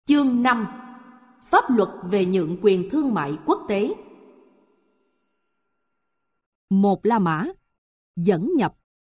Chương 5. Pháp luật về nhượng quyền thương mại quốc tế. 1. La Mã. Dẫn nhập.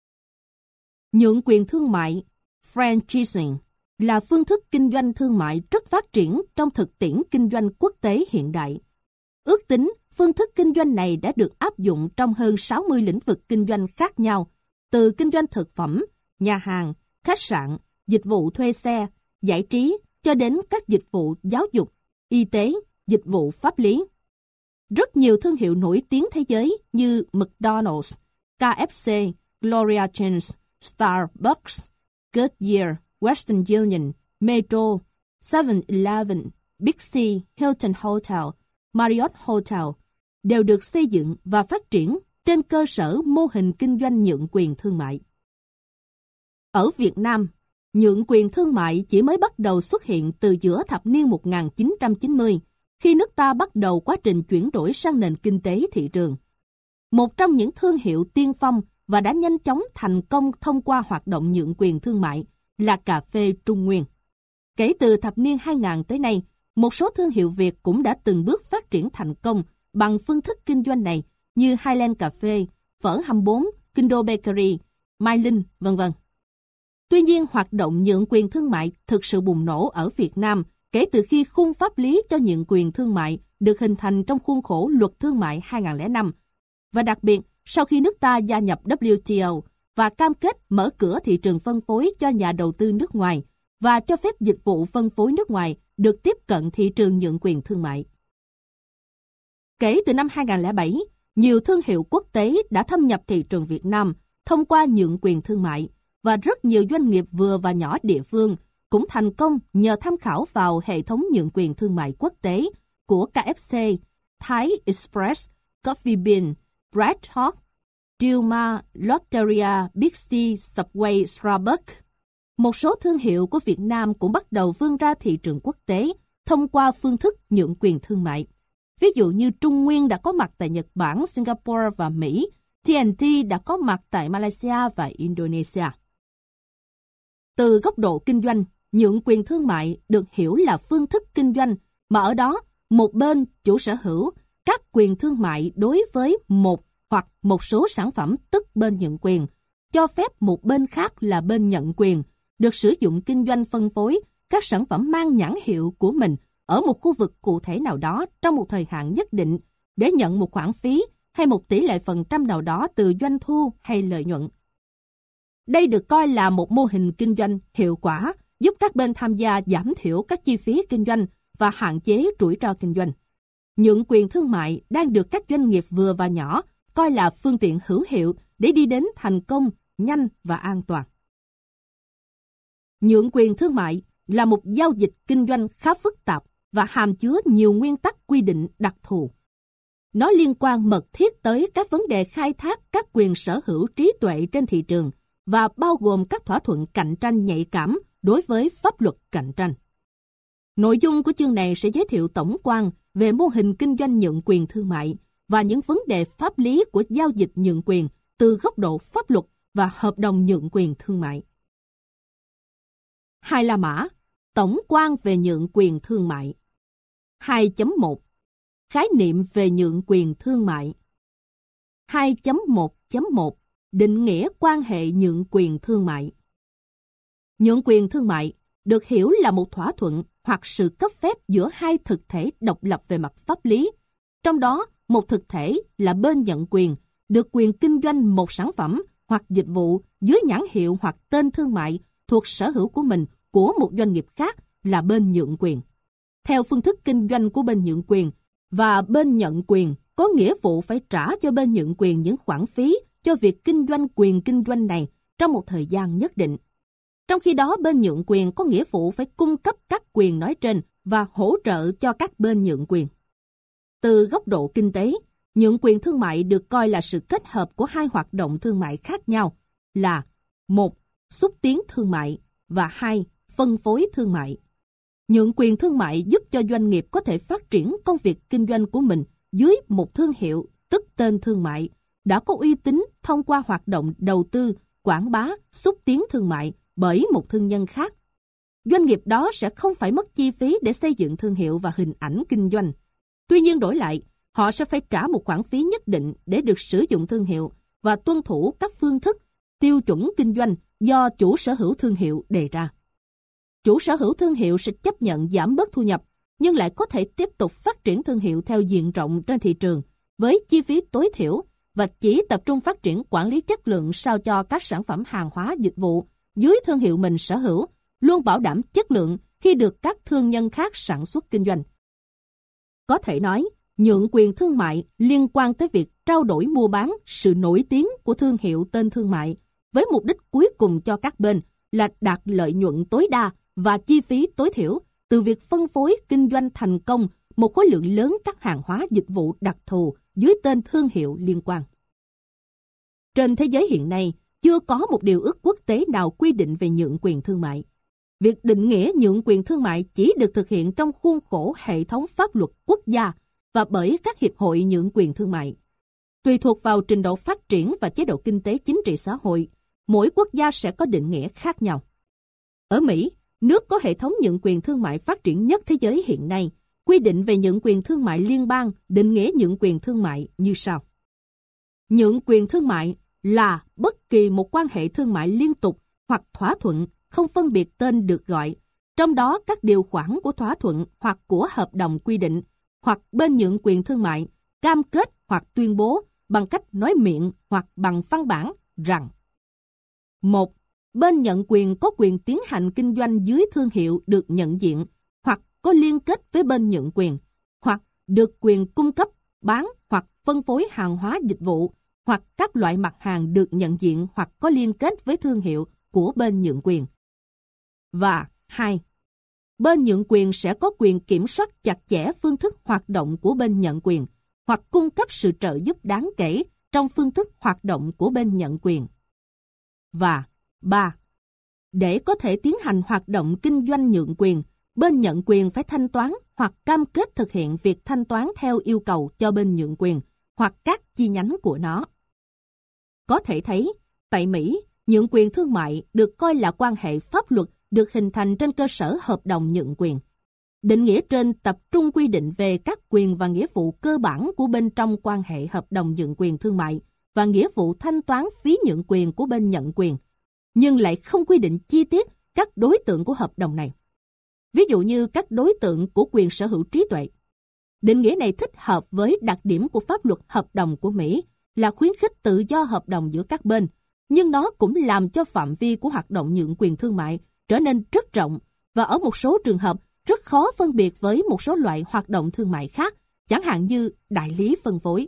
Nhượng quyền thương mại, franchising, là phương thức kinh doanh thương mại rất phát triển trong thực tiễn kinh doanh quốc tế hiện đại. Ước tính, phương thức kinh doanh này đã được áp dụng trong hơn 60 lĩnh vực kinh doanh khác nhau, từ kinh doanh thực phẩm, nhà hàng, khách sạn, dịch vụ thuê xe, giải trí, cho đến các dịch vụ giáo dục, y tế, dịch vụ pháp lý. Rất nhiều thương hiệu nổi tiếng thế giới như McDonald's, KFC, Gloria Jeans, Starbucks, Goodyear, Western Union, Metro, 7-Eleven, Big C, Hilton Hotel, Marriott Hotel đều được xây dựng và phát triển trên cơ sở mô hình kinh doanh nhượng quyền thương mại. Ở Việt Nam, nhượng quyền thương mại chỉ mới bắt đầu xuất hiện từ giữa thập niên 1990, khi nước ta bắt đầu quá trình chuyển đổi sang nền kinh tế thị trường. Một trong những thương hiệu tiên phong và đã nhanh chóng thành công thông qua hoạt động nhượng quyền thương mại là cà phê Trung Nguyên. Kể từ thập niên 2000 tới nay, một số thương hiệu Việt cũng đã từng bước phát triển thành công bằng phương thức kinh doanh này như Highland Cà phê, Phở 24, Kindle Bakery, Mai Linh, v.v. Tuy nhiên, hoạt động nhượng quyền thương mại thực sự bùng nổ ở Việt Nam kể từ khi khung pháp lý cho nhượng quyền thương mại được hình thành trong khuôn khổ Luật Thương mại 2005, và đặc biệt sau khi nước ta gia nhập WTO và cam kết mở cửa thị trường phân phối cho nhà đầu tư nước ngoài và cho phép dịch vụ phân phối nước ngoài được tiếp cận thị trường nhượng quyền thương mại. Kể từ năm 2007, nhiều thương hiệu quốc tế đã thâm nhập thị trường Việt Nam thông qua nhượng quyền thương mại, và rất nhiều doanh nghiệp vừa và nhỏ địa phương cũng thành công nhờ tham khảo vào hệ thống nhượng quyền thương mại quốc tế của KFC, Thai Express, Coffee Bean, Bread Talk, Dilmah, Lotteria, Big C, Subway, Starbucks. Một số thương hiệu của Việt Nam cũng bắt đầu vươn ra thị trường quốc tế thông qua phương thức nhượng quyền thương mại. Ví dụ như Trung Nguyên đã có mặt tại Nhật Bản, Singapore và Mỹ, TNT đã có mặt tại Malaysia và Indonesia. Từ góc độ kinh doanh, nhượng quyền thương mại được hiểu là phương thức kinh doanh mà ở đó một bên chủ sở hữu các quyền thương mại đối với một hoặc một số sản phẩm, tức bên nhượng quyền, cho phép một bên khác là bên nhận quyền được sử dụng kinh doanh phân phối các sản phẩm mang nhãn hiệu của mình ở một khu vực cụ thể nào đó trong một thời hạn nhất định để nhận một khoản phí hay một tỷ lệ phần trăm nào đó từ doanh thu hay lợi nhuận. Đây được coi là một mô hình kinh doanh hiệu quả, giúp các bên tham gia giảm thiểu các chi phí kinh doanh và hạn chế rủi ro kinh doanh. Nhượng quyền thương mại đang được các doanh nghiệp vừa và nhỏ coi là phương tiện hữu hiệu để đi đến thành công nhanh và an toàn. Nhượng quyền thương mại là một giao dịch kinh doanh khá phức tạp và hàm chứa nhiều nguyên tắc quy định đặc thù. Nó liên quan mật thiết tới các vấn đề khai thác các quyền sở hữu trí tuệ trên thị trường và bao gồm các thỏa thuận cạnh tranh nhạy cảm đối với pháp luật cạnh tranh. Nội dung của chương này sẽ giới thiệu tổng quan về mô hình kinh doanh nhượng quyền thương mại và những vấn đề pháp lý của giao dịch nhượng quyền từ góc độ pháp luật và hợp đồng nhượng quyền thương mại. 2. La Mã. Tổng quan về nhượng quyền thương mại. 2.1. Khái niệm về nhượng quyền thương mại. 2.1.1. Định nghĩa quan hệ nhượng quyền thương mại. Nhượng quyền thương mại được hiểu là một thỏa thuận hoặc sự cấp phép giữa hai thực thể độc lập về mặt pháp lý. Trong đó, một thực thể là bên nhận quyền, được quyền kinh doanh một sản phẩm hoặc dịch vụ dưới nhãn hiệu hoặc tên thương mại thuộc sở hữu của mình của một doanh nghiệp khác là bên nhượng quyền. Theo phương thức kinh doanh của bên nhượng quyền, và bên nhận quyền có nghĩa vụ phải trả cho bên nhượng quyền những khoản phí cho việc kinh doanh quyền kinh doanh này trong một thời gian nhất định. Trong khi đó, bên nhượng quyền có nghĩa vụ phải cung cấp các quyền nói trên và hỗ trợ cho các bên nhượng quyền. Từ góc độ kinh tế, nhượng quyền thương mại được coi là sự kết hợp của hai hoạt động thương mại khác nhau là 1. Xúc tiến thương mại và 2. Phân phối thương mại. Nhượng quyền thương mại giúp cho doanh nghiệp có thể phát triển công việc kinh doanh của mình dưới một thương hiệu, tức tên thương mại, đã có uy tín thông qua hoạt động đầu tư, quảng bá, xúc tiến thương mại bởi một thương nhân khác. doanh nghiệp đó sẽ không phải mất chi phí để xây dựng thương hiệu và hình ảnh kinh doanh. Tuy nhiên đổi lại, họ sẽ phải trả một khoản phí nhất định để được sử dụng thương hiệu và tuân thủ các phương thức, tiêu chuẩn kinh doanh do chủ sở hữu thương hiệu đề ra. Chủ sở hữu thương hiệu sẽ chấp nhận giảm bớt thu nhập, nhưng lại có thể tiếp tục phát triển thương hiệu theo diện rộng trên thị trường với chi phí tối thiểu và chỉ tập trung phát triển quản lý chất lượng sao cho các sản phẩm hàng hóa dịch vụ dưới thương hiệu mình sở hữu luôn bảo đảm chất lượng khi được các thương nhân khác sản xuất kinh doanh. Có thể nói, nhượng quyền thương mại liên quan tới việc trao đổi mua bán sự nổi tiếng của thương hiệu tên thương mại với mục đích cuối cùng cho các bên là đạt lợi nhuận tối đa và chi phí tối thiểu từ việc phân phối kinh doanh thành công một khối lượng lớn các hàng hóa dịch vụ đặc thù dưới tên thương hiệu liên quan. Trên thế giới hiện nay, chưa có một điều ước quốc tế nào quy định về nhượng quyền thương mại. Việc định nghĩa nhượng quyền thương mại chỉ được thực hiện trong khuôn khổ hệ thống pháp luật quốc gia và bởi các hiệp hội nhượng quyền thương mại. Tùy thuộc vào trình độ phát triển và chế độ kinh tế chính trị xã hội, mỗi quốc gia sẽ có định nghĩa khác nhau. Ở Mỹ, nước có hệ thống nhượng quyền thương mại phát triển nhất thế giới hiện nay, quy định về nhượng quyền thương mại liên bang định nghĩa nhượng quyền thương mại như sau. Nhượng quyền thương mại là bất kỳ một quan hệ thương mại liên tục hoặc thỏa thuận không phân biệt tên được gọi, trong đó các điều khoản của thỏa thuận hoặc của hợp đồng quy định, hoặc bên nhượng quyền thương mại cam kết hoặc tuyên bố bằng cách nói miệng hoặc bằng văn bản rằng: 1. Bên nhận quyền có quyền tiến hành kinh doanh dưới thương hiệu được nhận diện, hoặc có liên kết với bên nhượng quyền, hoặc được quyền cung cấp, bán hoặc phân phối hàng hóa dịch vụ, hoặc các loại mặt hàng được nhận diện hoặc có liên kết với thương hiệu của bên nhượng quyền. Và 2. Bên nhượng quyền sẽ có quyền kiểm soát chặt chẽ phương thức hoạt động của bên nhận quyền, hoặc cung cấp sự trợ giúp đáng kể trong phương thức hoạt động của bên nhận quyền. Và 3. Để có thể tiến hành hoạt động kinh doanh nhượng quyền, bên nhận quyền phải thanh toán hoặc cam kết thực hiện việc thanh toán theo yêu cầu cho bên nhượng quyền hoặc các chi nhánh của nó. Có thể thấy, tại Mỹ, nhượng quyền thương mại được coi là quan hệ pháp luật được hình thành trên cơ sở hợp đồng nhượng quyền. Định nghĩa trên tập trung quy định về các quyền và nghĩa vụ cơ bản của bên trong quan hệ hợp đồng nhượng quyền thương mại và nghĩa vụ thanh toán phí nhượng quyền của bên nhận quyền, nhưng lại không quy định chi tiết các đối tượng của hợp đồng này. Ví dụ như các đối tượng của quyền sở hữu trí tuệ. Định nghĩa này thích hợp với đặc điểm của pháp luật hợp đồng của Mỹ là khuyến khích tự do hợp đồng giữa các bên, nhưng nó cũng làm cho phạm vi của hoạt động nhượng quyền thương mại trở nên rất rộng và ở một số trường hợp rất khó phân biệt với một số loại hoạt động thương mại khác, chẳng hạn như đại lý phân phối.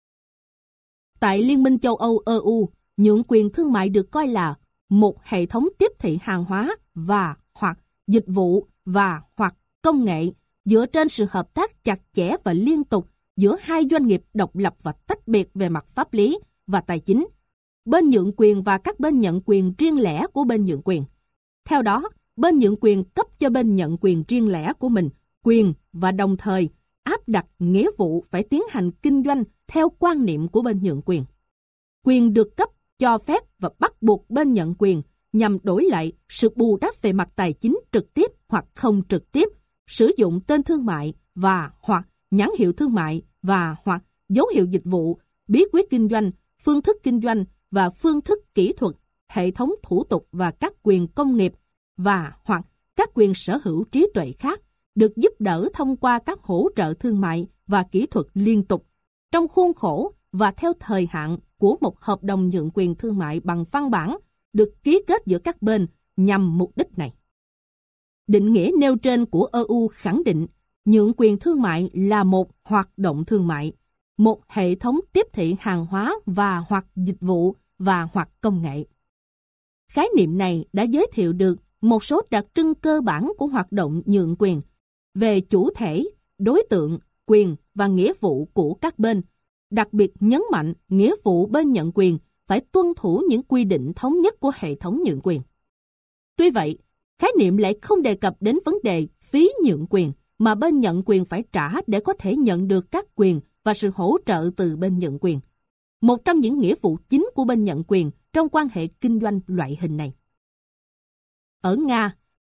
Tại Liên minh châu Âu EU, nhượng quyền thương mại được coi là một hệ thống tiếp thị hàng hóa và hoặc dịch vụ và hoặc công nghệ dựa trên sự hợp tác chặt chẽ và liên tục giữa hai doanh nghiệp độc lập và tách biệt về mặt pháp lý và tài chính, bên nhượng quyền và các bên nhận quyền riêng lẻ của bên nhượng quyền. Theo đó, bên nhượng quyền cấp cho bên nhận quyền riêng lẻ của mình quyền và đồng thời áp đặt nghĩa vụ phải tiến hành kinh doanh theo quan niệm của bên nhượng quyền. Quyền được cấp, cho phép và bắt buộc bên nhận quyền nhằm đổi lại sự bù đắp về mặt tài chính trực tiếp hoặc không trực tiếp, sử dụng tên thương mại và hoặc nhãn hiệu thương mại và hoặc dấu hiệu dịch vụ, bí quyết kinh doanh, phương thức kinh doanh và phương thức kỹ thuật, hệ thống thủ tục và các quyền công nghiệp và hoặc các quyền sở hữu trí tuệ khác được giúp đỡ thông qua các hỗ trợ thương mại và kỹ thuật liên tục trong khuôn khổ và theo thời hạn của một hợp đồng nhượng quyền thương mại bằng văn bản được ký kết giữa các bên nhằm mục đích này. Định nghĩa nêu trên của EU khẳng định nhượng quyền thương mại là một hoạt động thương mại, một hệ thống tiếp thị hàng hóa và hoặc dịch vụ và hoặc công nghệ. Khái niệm này đã giới thiệu được một số đặc trưng cơ bản của hoạt động nhượng quyền về chủ thể, đối tượng, quyền và nghĩa vụ của các bên, đặc biệt nhấn mạnh nghĩa vụ bên nhận quyền phải tuân thủ những quy định thống nhất của hệ thống nhượng quyền. Tuy vậy, khái niệm lại không đề cập đến vấn đề phí nhượng quyền mà bên nhận quyền phải trả để có thể nhận được các quyền và sự hỗ trợ từ bên nhận quyền. Một trong những nghĩa vụ chính của bên nhận quyền trong quan hệ kinh doanh loại hình này. Ở Nga,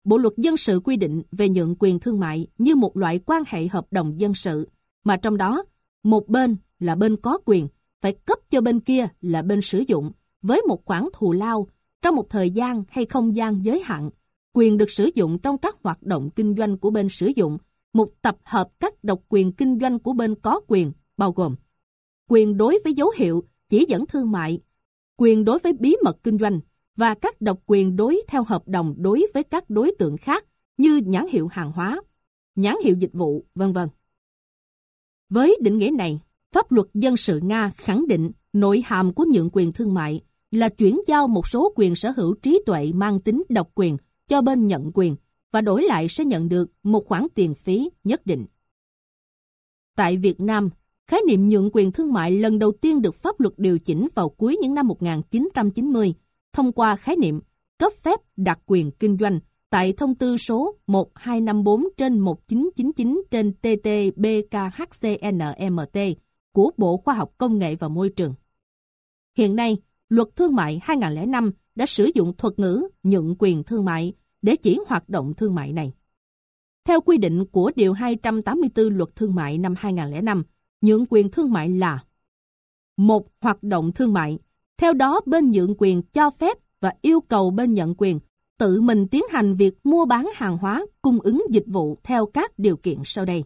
Bộ luật dân sự quy định về nhượng quyền thương mại như một loại quan hệ hợp đồng dân sự, mà trong đó, một bên là bên có quyền phải cấp cho bên kia là bên sử dụng với một khoản thù lao trong một thời gian hay không gian giới hạn, quyền được sử dụng trong các hoạt động kinh doanh của bên sử dụng, một tập hợp các độc quyền kinh doanh của bên có quyền, bao gồm quyền đối với dấu hiệu, chỉ dẫn thương mại, quyền đối với bí mật kinh doanh và các độc quyền đối theo hợp đồng đối với các đối tượng khác như nhãn hiệu hàng hóa, nhãn hiệu dịch vụ, v.v. Với định nghĩa này, pháp luật dân sự Nga khẳng định nội hàm của nhượng quyền thương mại là chuyển giao một số quyền sở hữu trí tuệ mang tính độc quyền cho bên nhận quyền và đổi lại sẽ nhận được một khoản tiền phí nhất định. Tại Việt Nam, khái niệm nhượng quyền thương mại lần đầu tiên được pháp luật điều chỉnh vào cuối những năm 1990 thông qua khái niệm cấp phép đặc quyền kinh doanh tại thông tư số 1254/1999/TT-BKHCNMT của Bộ Khoa học Công nghệ và Môi trường. Hiện nay, Luật Thương mại 2005 đã sử dụng thuật ngữ nhượng quyền thương mại để chỉ hoạt động thương mại này. Theo quy định của Điều 284 Luật Thương mại năm 2005, nhượng quyền thương mại là một hoạt động thương mại. Theo đó, bên nhượng quyền cho phép và yêu cầu bên nhận quyền tự mình tiến hành việc mua bán hàng hóa, cung ứng dịch vụ theo các điều kiện sau đây.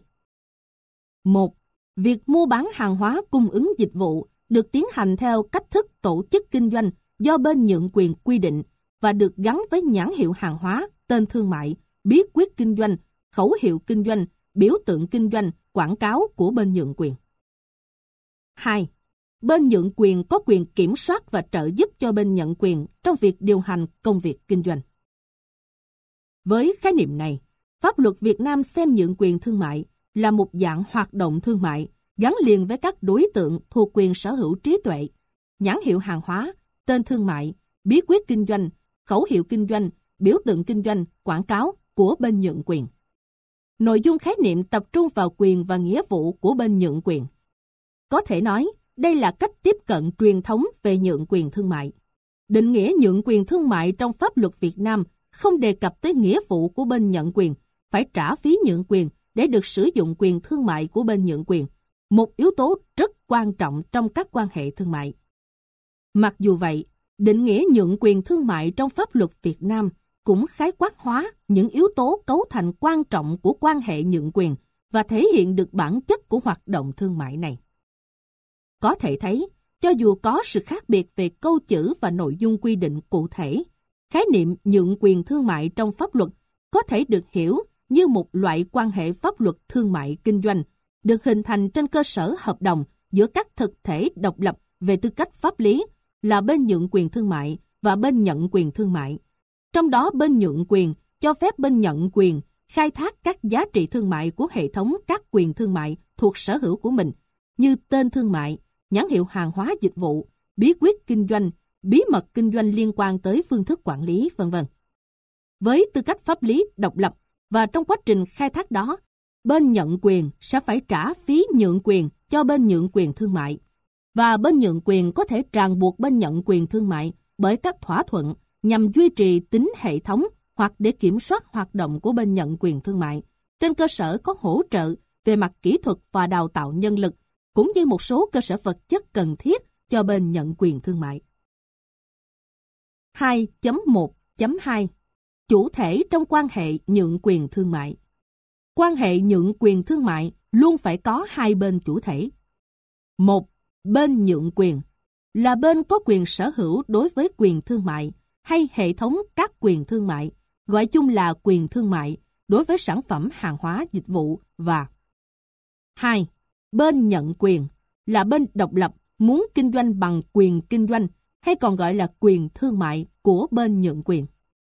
1. Việc mua bán hàng hóa, cung ứng dịch vụ được tiến hành theo cách thức tổ chức kinh doanh do bên nhượng quyền quy định và được gắn với nhãn hiệu hàng hóa, tên thương mại, bí quyết kinh doanh, khẩu hiệu kinh doanh, biểu tượng kinh doanh, quảng cáo của bên nhượng quyền. 2. Bên nhượng quyền có quyền kiểm soát và trợ giúp cho bên nhận quyền trong việc điều hành công việc kinh doanh. Với khái niệm này, pháp luật Việt Nam xem nhượng quyền thương mại là một dạng hoạt động thương mại gắn liền với các đối tượng thuộc quyền sở hữu trí tuệ, nhãn hiệu hàng hóa, tên thương mại, bí quyết kinh doanh, khẩu hiệu kinh doanh, biểu tượng kinh doanh, quảng cáo của bên nhượng quyền. Nội dung khái niệm tập trung vào quyền và nghĩa vụ của bên nhượng quyền. Có thể nói, đây là cách tiếp cận truyền thống về nhượng quyền thương mại. Định nghĩa nhượng quyền thương mại trong pháp luật Việt Nam không đề cập tới nghĩa vụ của bên nhận quyền phải trả phí nhượng quyền để được sử dụng quyền thương mại của bên nhượng quyền, một yếu tố rất quan trọng trong các quan hệ thương mại. Mặc dù vậy, định nghĩa nhượng quyền thương mại trong pháp luật Việt Nam cũng khái quát hóa những yếu tố cấu thành quan trọng của quan hệ nhượng quyền và thể hiện được bản chất của hoạt động thương mại này. Có thể thấy, cho dù có sự khác biệt về câu chữ và nội dung quy định cụ thể, khái niệm nhượng quyền thương mại trong pháp luật có thể được hiểu như một loại quan hệ pháp luật thương mại kinh doanh, được hình thành trên cơ sở hợp đồng giữa các thực thể độc lập về tư cách pháp lý là bên nhượng quyền thương mại và bên nhận quyền thương mại. Trong đó bên nhượng quyền cho phép bên nhận quyền khai thác các giá trị thương mại của hệ thống các quyền thương mại thuộc sở hữu của mình, như tên thương mại, nhãn hiệu hàng hóa dịch vụ, bí quyết kinh doanh, bí mật kinh doanh liên quan tới phương thức quản lý, v.v. Với tư cách pháp lý độc lập và trong quá trình khai thác đó, bên nhận quyền sẽ phải trả phí nhượng quyền cho bên nhượng quyền thương mại, và bên nhượng quyền có thể ràng buộc bên nhận quyền thương mại bởi các thỏa thuận nhằm duy trì tính hệ thống hoặc để kiểm soát hoạt động của bên nhận quyền thương mại, trên cơ sở có hỗ trợ về mặt kỹ thuật và đào tạo nhân lực, cũng như một số cơ sở vật chất cần thiết cho bên nhận quyền thương mại. 2.1.2 Chủ thể trong quan hệ nhượng quyền thương mại. Quan hệ nhượng quyền thương mại luôn phải có hai bên chủ thể. Một, bên nhượng quyền là bên có quyền sở hữu đối với quyền thương mại hay hệ thống các quyền thương mại, gọi chung là quyền thương mại đối với sản phẩm hàng hóa dịch vụ. Và 2. Bên nhận quyền là bên độc lập muốn kinh doanh bằng quyền kinh doanh hay còn gọi là quyền thương mại của bên nhượng quyền.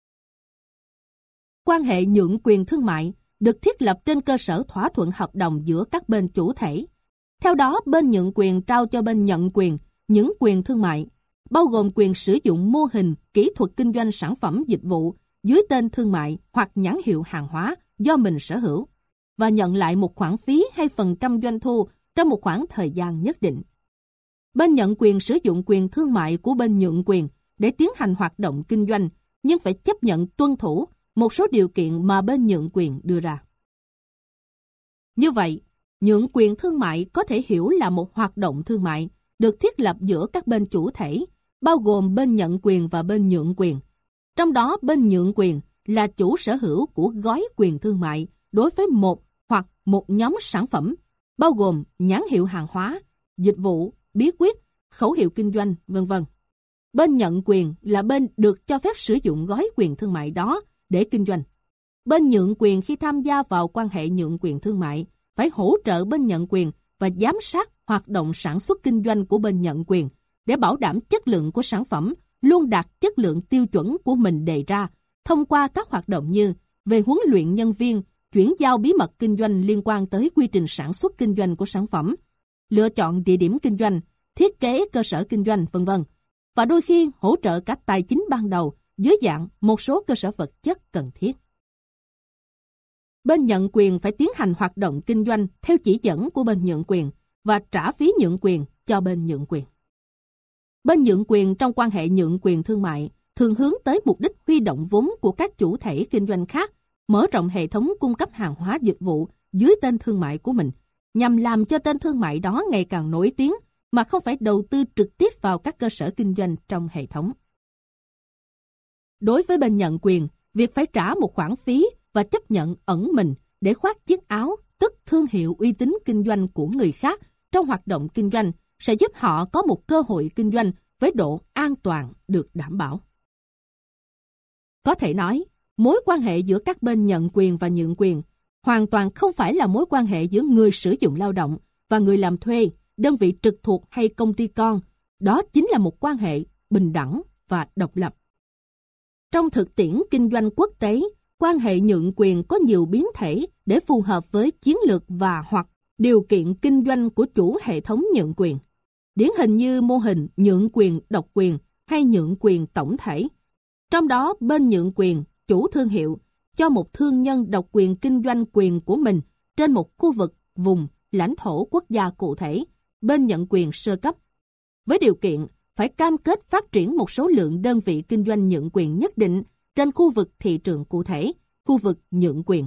Quan hệ nhượng quyền thương mại được thiết lập trên cơ sở thỏa thuận hợp đồng giữa các bên chủ thể. Theo đó, bên nhượng quyền trao cho bên nhận quyền những quyền thương mại, bao gồm quyền sử dụng mô hình, kỹ thuật kinh doanh sản phẩm dịch vụ dưới tên thương mại hoặc nhãn hiệu hàng hóa do mình sở hữu, và nhận lại một khoản phí hay phần trăm doanh thu trong một khoảng thời gian nhất định. Bên nhận quyền sử dụng quyền thương mại của bên nhượng quyền để tiến hành hoạt động kinh doanh, nhưng phải chấp nhận tuân thủ một số điều kiện mà bên nhượng quyền đưa ra. Như vậy, nhượng quyền thương mại có thể hiểu là một hoạt động thương mại được thiết lập giữa các bên chủ thể, bao gồm bên nhận quyền và bên nhượng quyền. Trong đó, bên nhượng quyền là chủ sở hữu của gói quyền thương mại đối với một hoặc một nhóm sản phẩm, bao gồm nhãn hiệu hàng hóa, dịch vụ, bí quyết, khẩu hiệu kinh doanh, v.v. Bên nhận quyền là bên được cho phép sử dụng gói quyền thương mại đó để kinh doanh. Bên nhượng quyền khi tham gia vào quan hệ nhượng quyền thương mại phải hỗ trợ bên nhận quyền và giám sát hoạt động sản xuất kinh doanh của bên nhận quyền để bảo đảm chất lượng của sản phẩm luôn đạt chất lượng tiêu chuẩn của mình đề ra thông qua các hoạt động như về huấn luyện nhân viên, chuyển giao bí mật kinh doanh liên quan tới quy trình sản xuất kinh doanh của sản phẩm, lựa chọn địa điểm kinh doanh, thiết kế cơ sở kinh doanh, v.v. Và đôi khi hỗ trợ cả tài chính ban đầu dưới dạng một số cơ sở vật chất cần thiết. Bên nhận quyền phải tiến hành hoạt động kinh doanh theo chỉ dẫn của bên nhượng quyền và trả phí nhượng quyền cho bên nhượng quyền. Bên nhượng quyền trong quan hệ nhượng quyền thương mại thường hướng tới mục đích huy động vốn của các chủ thể kinh doanh khác, mở rộng hệ thống cung cấp hàng hóa dịch vụ dưới tên thương mại của mình, nhằm làm cho tên thương mại đó ngày càng nổi tiếng mà không phải đầu tư trực tiếp vào các cơ sở kinh doanh trong hệ thống. Đối với bên nhận quyền, việc phải trả một khoản phí và chấp nhận ẩn mình để khoác chiếc áo, tức thương hiệu uy tín kinh doanh của người khác trong hoạt động kinh doanh sẽ giúp họ có một cơ hội kinh doanh với độ an toàn được đảm bảo. Có thể nói, mối quan hệ giữa các bên nhận quyền và nhượng quyền hoàn toàn không phải là mối quan hệ giữa người sử dụng lao động và người làm thuê, đơn vị trực thuộc hay công ty con. Đó chính là một quan hệ bình đẳng và độc lập. Trong thực tiễn kinh doanh quốc tế, quan hệ nhượng quyền có nhiều biến thể để phù hợp với chiến lược và hoặc điều kiện kinh doanh của chủ hệ thống nhượng quyền. Điển hình như mô hình nhượng quyền độc quyền hay nhượng quyền tổng thể. Trong đó, bên nhượng quyền, chủ thương hiệu, cho một thương nhân độc quyền kinh doanh quyền của mình trên một khu vực, vùng, lãnh thổ quốc gia cụ thể, bên nhận quyền sơ cấp, với điều kiện phải cam kết phát triển một số lượng đơn vị kinh doanh nhượng quyền nhất định trên khu vực thị trường cụ thể, khu vực nhượng quyền.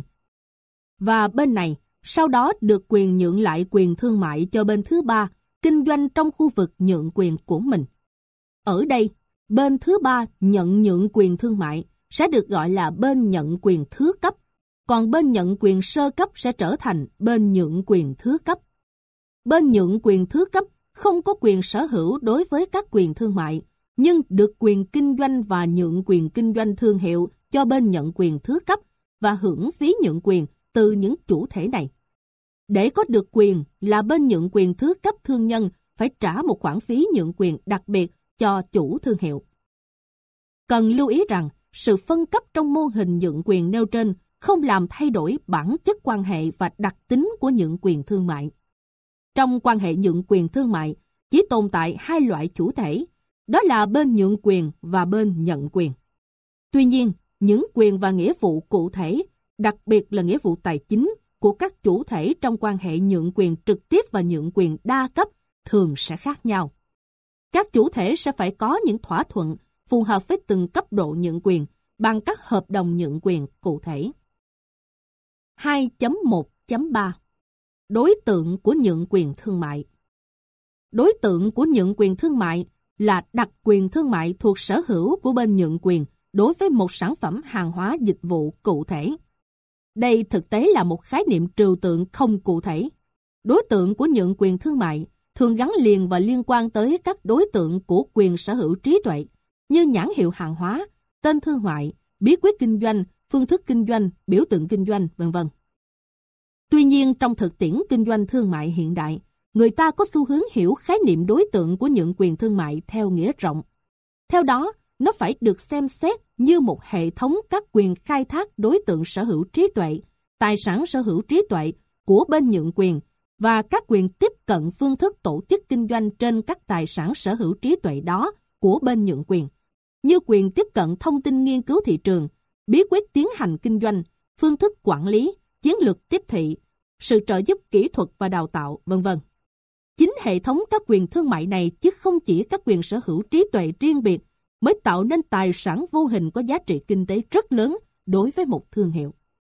Và bên này, sau đó được quyền nhượng lại quyền thương mại cho bên thứ ba, kinh doanh trong khu vực nhượng quyền của mình. Ở đây, bên thứ ba nhận nhượng quyền thương mại sẽ được gọi là bên nhận quyền thứ cấp, còn bên nhận quyền sơ cấp sẽ trở thành bên nhượng quyền thứ cấp. Bên nhượng quyền thứ cấp không có quyền sở hữu đối với các quyền thương mại, nhưng được quyền kinh doanh và nhượng quyền kinh doanh thương hiệu cho bên nhận quyền thứ cấp và hưởng phí nhượng quyền từ những chủ thể này. Để có được quyền là bên nhượng quyền thứ cấp thương nhân phải trả một khoản phí nhượng quyền đặc biệt cho chủ thương hiệu. Cần lưu ý rằng, sự phân cấp trong mô hình nhượng quyền nêu trên không làm thay đổi bản chất quan hệ và đặc tính của nhượng quyền thương mại. Trong quan hệ nhượng quyền thương mại, chỉ tồn tại hai loại chủ thể, đó là bên nhượng quyền và bên nhận quyền. Tuy nhiên, những quyền và nghĩa vụ cụ thể, đặc biệt là nghĩa vụ tài chính của các chủ thể trong quan hệ nhượng quyền trực tiếp và nhượng quyền đa cấp thường sẽ khác nhau. Các chủ thể sẽ phải có những thỏa thuận phù hợp với từng cấp độ nhượng quyền bằng các hợp đồng nhượng quyền cụ thể. 2.1.3 Đối tượng của nhượng quyền thương mại. Đối tượng của nhượng quyền thương mại là đặc quyền thương mại thuộc sở hữu của bên nhượng quyền đối với một sản phẩm hàng hóa dịch vụ cụ thể. Đây thực tế là một khái niệm trừu tượng không cụ thể. Đối tượng của nhượng quyền thương mại thường gắn liền và liên quan tới các đối tượng của quyền sở hữu trí tuệ, như nhãn hiệu hàng hóa, tên thương mại, bí quyết kinh doanh, phương thức kinh doanh, biểu tượng kinh doanh, v.v. Tuy nhiên, trong thực tiễn kinh doanh thương mại hiện đại, người ta có xu hướng hiểu khái niệm đối tượng của nhượng quyền thương mại theo nghĩa rộng. Theo đó, nó phải được xem xét như một hệ thống các quyền khai thác đối tượng sở hữu trí tuệ, tài sản sở hữu trí tuệ của bên nhượng quyền và các quyền tiếp cận phương thức tổ chức kinh doanh trên các tài sản sở hữu trí tuệ đó của bên nhượng quyền, như quyền tiếp cận thông tin nghiên cứu thị trường, bí quyết tiến hành kinh doanh, phương thức quản lý, chiến lược tiếp thị, sự trợ giúp kỹ thuật và đào tạo, v.v. Chính hệ thống các quyền thương mại này chứ không chỉ các quyền sở hữu trí tuệ riêng biệt mới tạo nên tài sản vô hình có giá trị kinh tế rất lớn đối với một thương hiệu.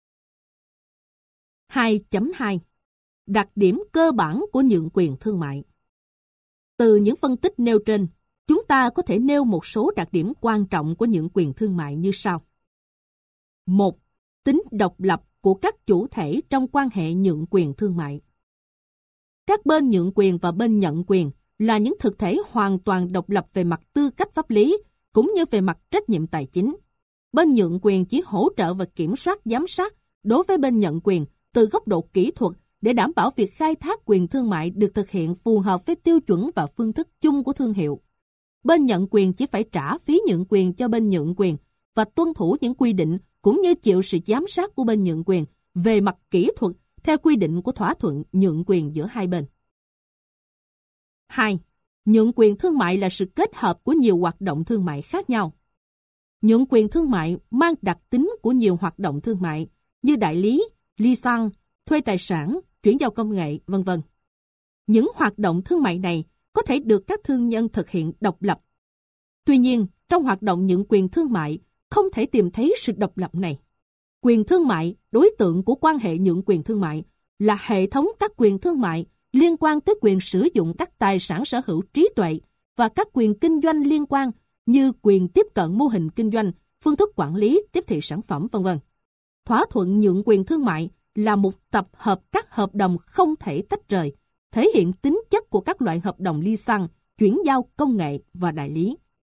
2.2 Đặc điểm cơ bản của nhượng quyền thương mại. Từ những phân tích nêu trên, chúng ta có thể nêu một số đặc điểm quan trọng của nhượng quyền thương mại như sau. 1. Tính độc lập của các chủ thể trong quan hệ nhượng quyền thương mại. Các bên nhượng quyền và bên nhận quyền là những thực thể hoàn toàn độc lập về mặt tư cách pháp lý cũng như về mặt trách nhiệm tài chính. Bên nhượng quyền chỉ hỗ trợ và kiểm soát giám sát đối với bên nhận quyền từ góc độ kỹ thuật để đảm bảo việc khai thác quyền thương mại được thực hiện phù hợp với tiêu chuẩn và phương thức chung của thương hiệu. Bên nhận quyền chỉ phải trả phí nhượng quyền cho bên nhượng quyền và tuân thủ những quy định cũng như chịu sự giám sát của bên nhượng quyền về mặt kỹ thuật theo quy định của thỏa thuận nhượng quyền giữa hai bên. 2. Nhượng quyền thương mại là sự kết hợp của nhiều hoạt động thương mại khác nhau. Nhượng quyền thương mại mang đặc tính của nhiều hoạt động thương mại như đại lý, leasing, thuê tài sản, chuyển giao công nghệ, v.v. Những hoạt động thương mại này có thể được các thương nhân thực hiện độc lập. Tuy nhiên, trong hoạt động nhượng quyền thương mại, không thể tìm thấy sự độc lập này. Quyền thương mại, đối tượng của quan hệ nhượng quyền thương mại, là hệ thống các quyền thương mại liên quan tới quyền sử dụng các tài sản sở hữu trí tuệ và các quyền kinh doanh liên quan như quyền tiếp cận mô hình kinh doanh, phương thức quản lý, tiếp thị sản phẩm, v.v. Thỏa thuận nhượng quyền thương mại là một tập hợp các hợp đồng không thể tách rời, thể hiện tính chất của các loại hợp đồng leasing, chuyển giao công nghệ và đại lý.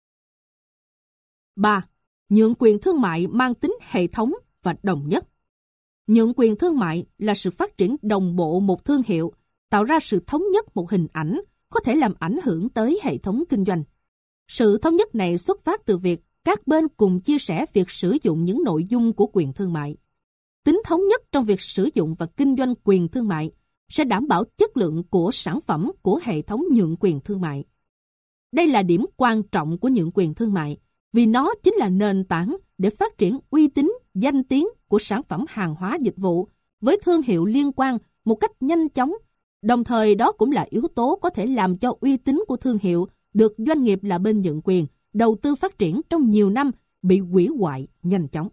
3. Nhượng quyền thương mại mang tính hệ thống và đồng nhất. Nhượng quyền thương mại là sự phát triển đồng bộ một thương hiệu, tạo ra sự thống nhất một hình ảnh, có thể làm ảnh hưởng tới hệ thống kinh doanh. Sự thống nhất này xuất phát từ việc các bên cùng chia sẻ việc sử dụng những nội dung của quyền thương mại. Tính thống nhất trong việc sử dụng và kinh doanh quyền thương mại sẽ đảm bảo chất lượng của sản phẩm của hệ thống nhượng quyền thương mại. Đây là điểm quan trọng của nhượng quyền thương mại, vì nó chính là nền tảng để phát triển uy tín, danh tiếng của sản phẩm hàng hóa dịch vụ với thương hiệu liên quan một cách nhanh chóng. Đồng thời đó cũng là yếu tố có thể làm cho uy tín của thương hiệu được doanh nghiệp là bên nhượng quyền đầu tư phát triển trong nhiều năm bị hủy hoại nhanh chóng.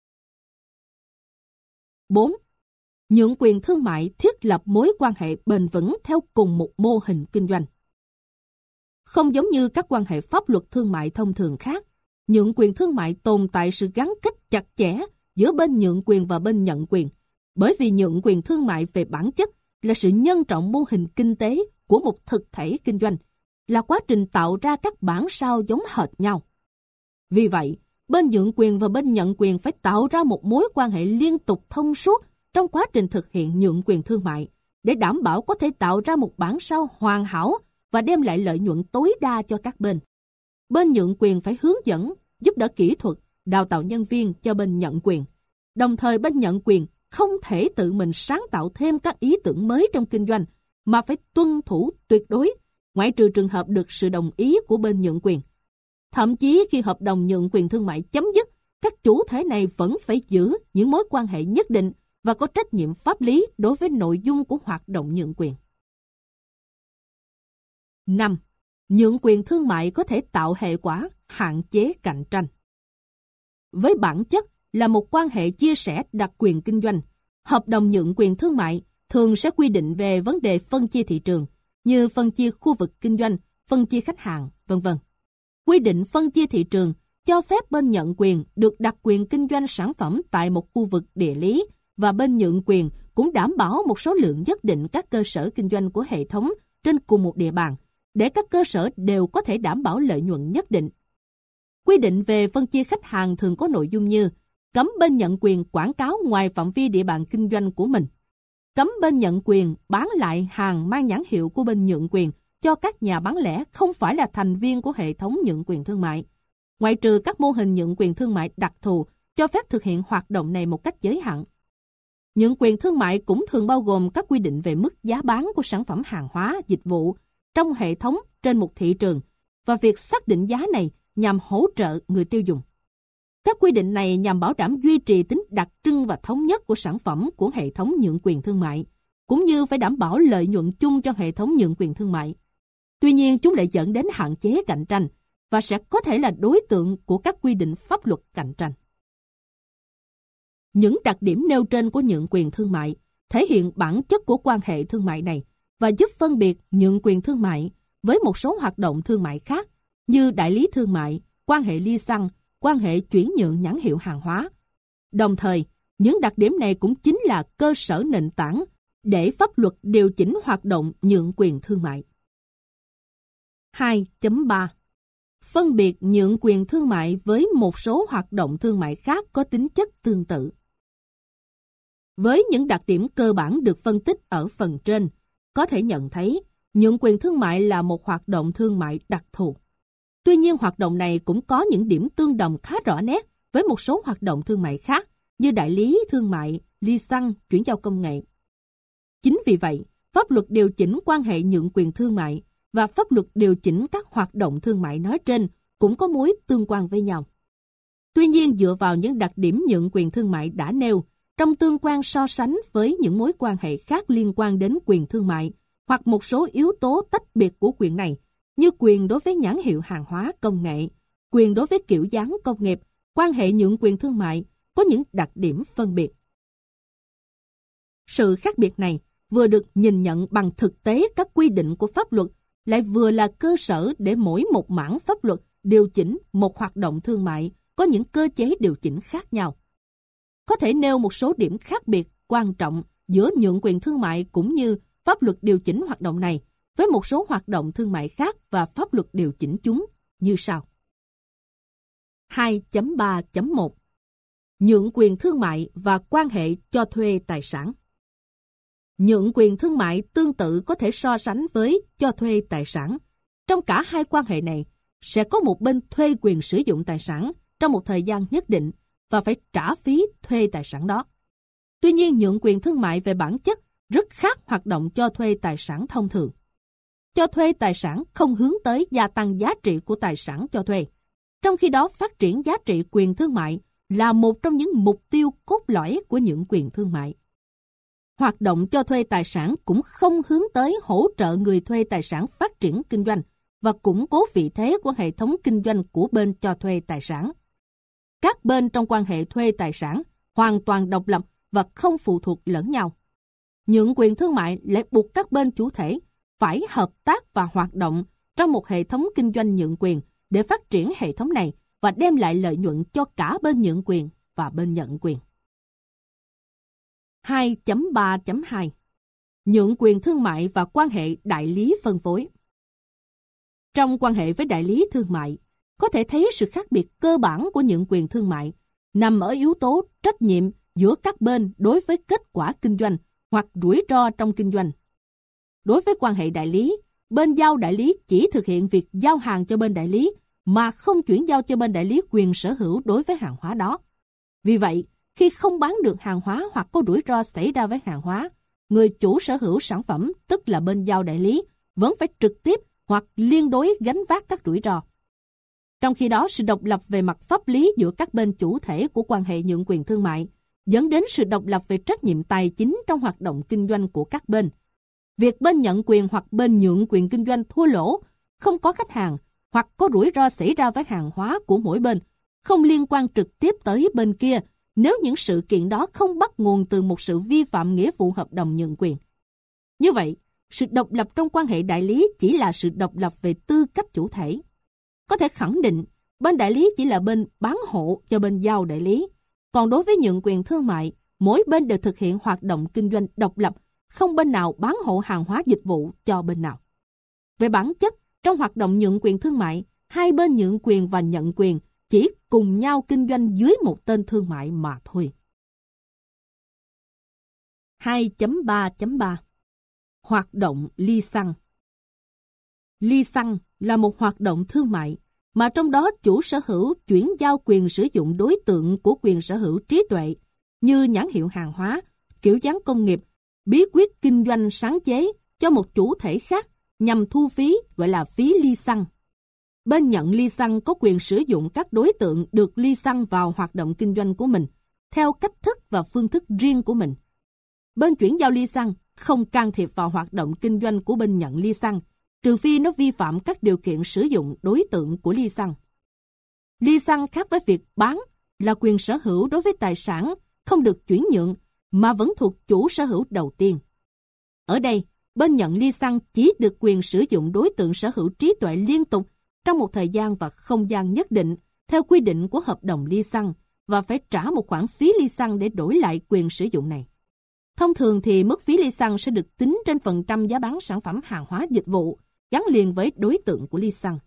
4. Nhượng quyền thương mại thiết lập mối quan hệ bền vững theo cùng một mô hình kinh doanh. Không giống như các quan hệ pháp luật thương mại thông thường khác, nhượng quyền thương mại tồn tại sự gắn kết chặt chẽ giữa bên nhượng quyền và bên nhận quyền, bởi vì nhượng quyền thương mại về bản chất là sự nhân trọng mô hình kinh tế của một thực thể kinh doanh, là quá trình tạo ra các bản sao giống hệt nhau. Vì vậy, bên nhượng quyền và bên nhận quyền phải tạo ra một mối quan hệ liên tục thông suốt trong quá trình thực hiện nhượng quyền thương mại, để đảm bảo có thể tạo ra một bản sao hoàn hảo và đem lại lợi nhuận tối đa cho các bên. Bên nhượng quyền phải hướng dẫn, giúp đỡ kỹ thuật, đào tạo nhân viên cho bên nhận quyền. Đồng thời bên nhận quyền không thể tự mình sáng tạo thêm các ý tưởng mới trong kinh doanh, mà phải tuân thủ tuyệt đối, ngoại trừ trường hợp được sự đồng ý của bên nhượng quyền. Thậm chí khi hợp đồng nhượng quyền thương mại chấm dứt, các chủ thể này vẫn phải giữ những mối quan hệ nhất định và có trách nhiệm pháp lý đối với nội dung của hoạt động nhượng quyền. 5. Nhượng quyền thương mại có thể tạo hệ quả hạn chế cạnh tranh. Với bản chất là một quan hệ chia sẻ đặc quyền kinh doanh, hợp đồng nhượng quyền thương mại thường sẽ quy định về vấn đề phân chia thị trường, như phân chia khu vực kinh doanh, phân chia khách hàng, v.v. Quy định phân chia thị trường cho phép bên nhận quyền được đặc quyền kinh doanh sản phẩm tại một khu vực địa lý, và bên nhượng quyền cũng đảm bảo một số lượng nhất định các cơ sở kinh doanh của hệ thống trên cùng một địa bàn, để các cơ sở đều có thể đảm bảo lợi nhuận nhất định. Quy định về phân chia khách hàng thường có nội dung như cấm bên nhận quyền quảng cáo ngoài phạm vi địa bàn kinh doanh của mình, cấm bên nhận quyền bán lại hàng mang nhãn hiệu của bên nhượng quyền cho các nhà bán lẻ không phải là thành viên của hệ thống nhượng quyền thương mại, ngoại trừ các mô hình nhượng quyền thương mại đặc thù cho phép thực hiện hoạt động này một cách giới hạn. Nhượng quyền thương mại cũng thường bao gồm các quy định về mức giá bán của sản phẩm hàng hóa, dịch vụ trong hệ thống trên một thị trường, và việc xác định giá này nhằm hỗ trợ người tiêu dùng. Các quy định này nhằm bảo đảm duy trì tính đặc trưng và thống nhất của sản phẩm của hệ thống nhượng quyền thương mại, cũng như phải đảm bảo lợi nhuận chung cho hệ thống nhượng quyền thương mại. Tuy nhiên, chúng lại dẫn đến hạn chế cạnh tranh và sẽ có thể là đối tượng của các quy định pháp luật cạnh tranh. Những đặc điểm nêu trên của nhượng quyền thương mại thể hiện bản chất của quan hệ thương mại này và giúp phân biệt nhượng quyền thương mại với một số hoạt động thương mại khác như đại lý thương mại, quan hệ li xăng, quan hệ chuyển nhượng nhãn hiệu hàng hóa. Đồng thời, những đặc điểm này cũng chính là cơ sở nền tảng để pháp luật điều chỉnh hoạt động nhượng quyền thương mại. 2.3. Phân biệt nhượng quyền thương mại với một số hoạt động thương mại khác có tính chất tương tự. Với những đặc điểm cơ bản được phân tích ở phần trên, có thể nhận thấy nhượng quyền thương mại là một hoạt động thương mại đặc thù. Tuy nhiên, hoạt động này cũng có những điểm tương đồng khá rõ nét với một số hoạt động thương mại khác như đại lý thương mại, li xăng, chuyển giao công nghệ. Chính vì vậy, pháp luật điều chỉnh quan hệ nhượng quyền thương mại và pháp luật điều chỉnh các hoạt động thương mại nói trên cũng có mối tương quan với nhau. Tuy nhiên, dựa vào những đặc điểm nhượng quyền thương mại đã nêu, trong tương quan so sánh với những mối quan hệ khác liên quan đến quyền thương mại hoặc một số yếu tố tách biệt của quyền này, như quyền đối với nhãn hiệu hàng hóa công nghệ, quyền đối với kiểu dáng công nghiệp, quan hệ nhượng quyền thương mại có những đặc điểm phân biệt. Sự khác biệt này vừa được nhìn nhận bằng thực tế các quy định của pháp luật, lại vừa là cơ sở để mỗi một mảng pháp luật điều chỉnh một hoạt động thương mại có những cơ chế điều chỉnh khác nhau. Có thể nêu một số điểm khác biệt quan trọng giữa nhượng quyền thương mại cũng như pháp luật điều chỉnh hoạt động này với một số hoạt động thương mại khác và pháp luật điều chỉnh chúng như sau. 2.3.1 Nhượng quyền thương mại và quan hệ cho thuê tài sản. Nhượng quyền thương mại tương tự có thể so sánh với cho thuê tài sản. Trong cả hai quan hệ này, sẽ có một bên thuê quyền sử dụng tài sản trong một thời gian nhất định và phải trả phí thuê tài sản đó. Tuy nhiên, nhượng quyền thương mại về bản chất rất khác hoạt động cho thuê tài sản thông thường. Cho thuê tài sản không hướng tới gia tăng giá trị của tài sản cho thuê. Trong khi đó, phát triển giá trị quyền thương mại là một trong những mục tiêu cốt lõi của nhượng quyền thương mại. Hoạt động cho thuê tài sản cũng không hướng tới hỗ trợ người thuê tài sản phát triển kinh doanh và củng cố vị thế của hệ thống kinh doanh của bên cho thuê tài sản. Các bên trong quan hệ thuê tài sản hoàn toàn độc lập và không phụ thuộc lẫn nhau. Nhượng quyền thương mại lại buộc các bên chủ thể phải hợp tác và hoạt động trong một hệ thống kinh doanh nhượng quyền để phát triển hệ thống này và đem lại lợi nhuận cho cả bên nhượng quyền và bên nhận quyền. 2.3.2 Nhượng quyền thương mại và quan hệ đại lý phân phối. Trong quan hệ với đại lý thương mại, có thể thấy sự khác biệt cơ bản của nhượng quyền thương mại nằm ở yếu tố trách nhiệm giữa các bên đối với kết quả kinh doanh hoặc rủi ro trong kinh doanh. Đối với quan hệ đại lý, bên giao đại lý chỉ thực hiện việc giao hàng cho bên đại lý mà không chuyển giao cho bên đại lý quyền sở hữu đối với hàng hóa đó. Vì vậy, khi không bán được hàng hóa hoặc có rủi ro xảy ra với hàng hóa, người chủ sở hữu sản phẩm, tức là bên giao đại lý, vẫn phải trực tiếp hoặc liên đối gánh vác các rủi ro. Trong khi đó, sự độc lập về mặt pháp lý giữa các bên chủ thể của quan hệ nhượng quyền thương mại dẫn đến sự độc lập về trách nhiệm tài chính trong hoạt động kinh doanh của các bên. Việc bên nhận quyền hoặc bên nhượng quyền kinh doanh thua lỗ, không có khách hàng hoặc có rủi ro xảy ra với hàng hóa của mỗi bên, không liên quan trực tiếp tới bên kia nếu những sự kiện đó không bắt nguồn từ một sự vi phạm nghĩa vụ hợp đồng nhượng quyền. Như vậy, sự độc lập trong quan hệ đại lý chỉ là sự độc lập về tư cách chủ thể. Có thể khẳng định, bên đại lý chỉ là bên bán hộ cho bên giao đại lý. Còn đối với nhượng quyền thương mại, mỗi bên đều thực hiện hoạt động kinh doanh độc lập, không bên nào bán hộ hàng hóa dịch vụ cho bên nào. Về bản chất, trong hoạt động nhượng quyền thương mại, hai bên nhượng quyền và nhận quyền chỉ cùng nhau kinh doanh dưới một tên thương mại mà thôi. 2.3.3 Hoạt động li xăng. Li xăng là một hoạt động thương mại mà trong đó chủ sở hữu chuyển giao quyền sử dụng đối tượng của quyền sở hữu trí tuệ như nhãn hiệu hàng hóa, kiểu dáng công nghiệp, bí quyết kinh doanh sáng chế cho một chủ thể khác nhằm thu phí gọi là phí li xăng. Bên nhận li xăng có quyền sử dụng các đối tượng được li xăng vào hoạt động kinh doanh của mình theo cách thức và phương thức riêng của mình. Bên chuyển giao li xăng không can thiệp vào hoạt động kinh doanh của bên nhận li xăng, trừ phi nó vi phạm các điều kiện sử dụng đối tượng của li xăng. Li xăng khác với việc bán là quyền sở hữu đối với tài sản không được chuyển nhượng mà vẫn thuộc chủ sở hữu đầu tiên. Ở đây, bên nhận li xăng chỉ được quyền sử dụng đối tượng sở hữu trí tuệ liên tục trong một thời gian và không gian nhất định theo quy định của hợp đồng li xăng và phải trả một khoản phí li xăng để đổi lại quyền sử dụng này. Thông thường thì mức phí li xăng sẽ được tính trên phần trăm giá bán sản phẩm hàng hóa dịch vụ gắn liền với đối tượng của li xăng.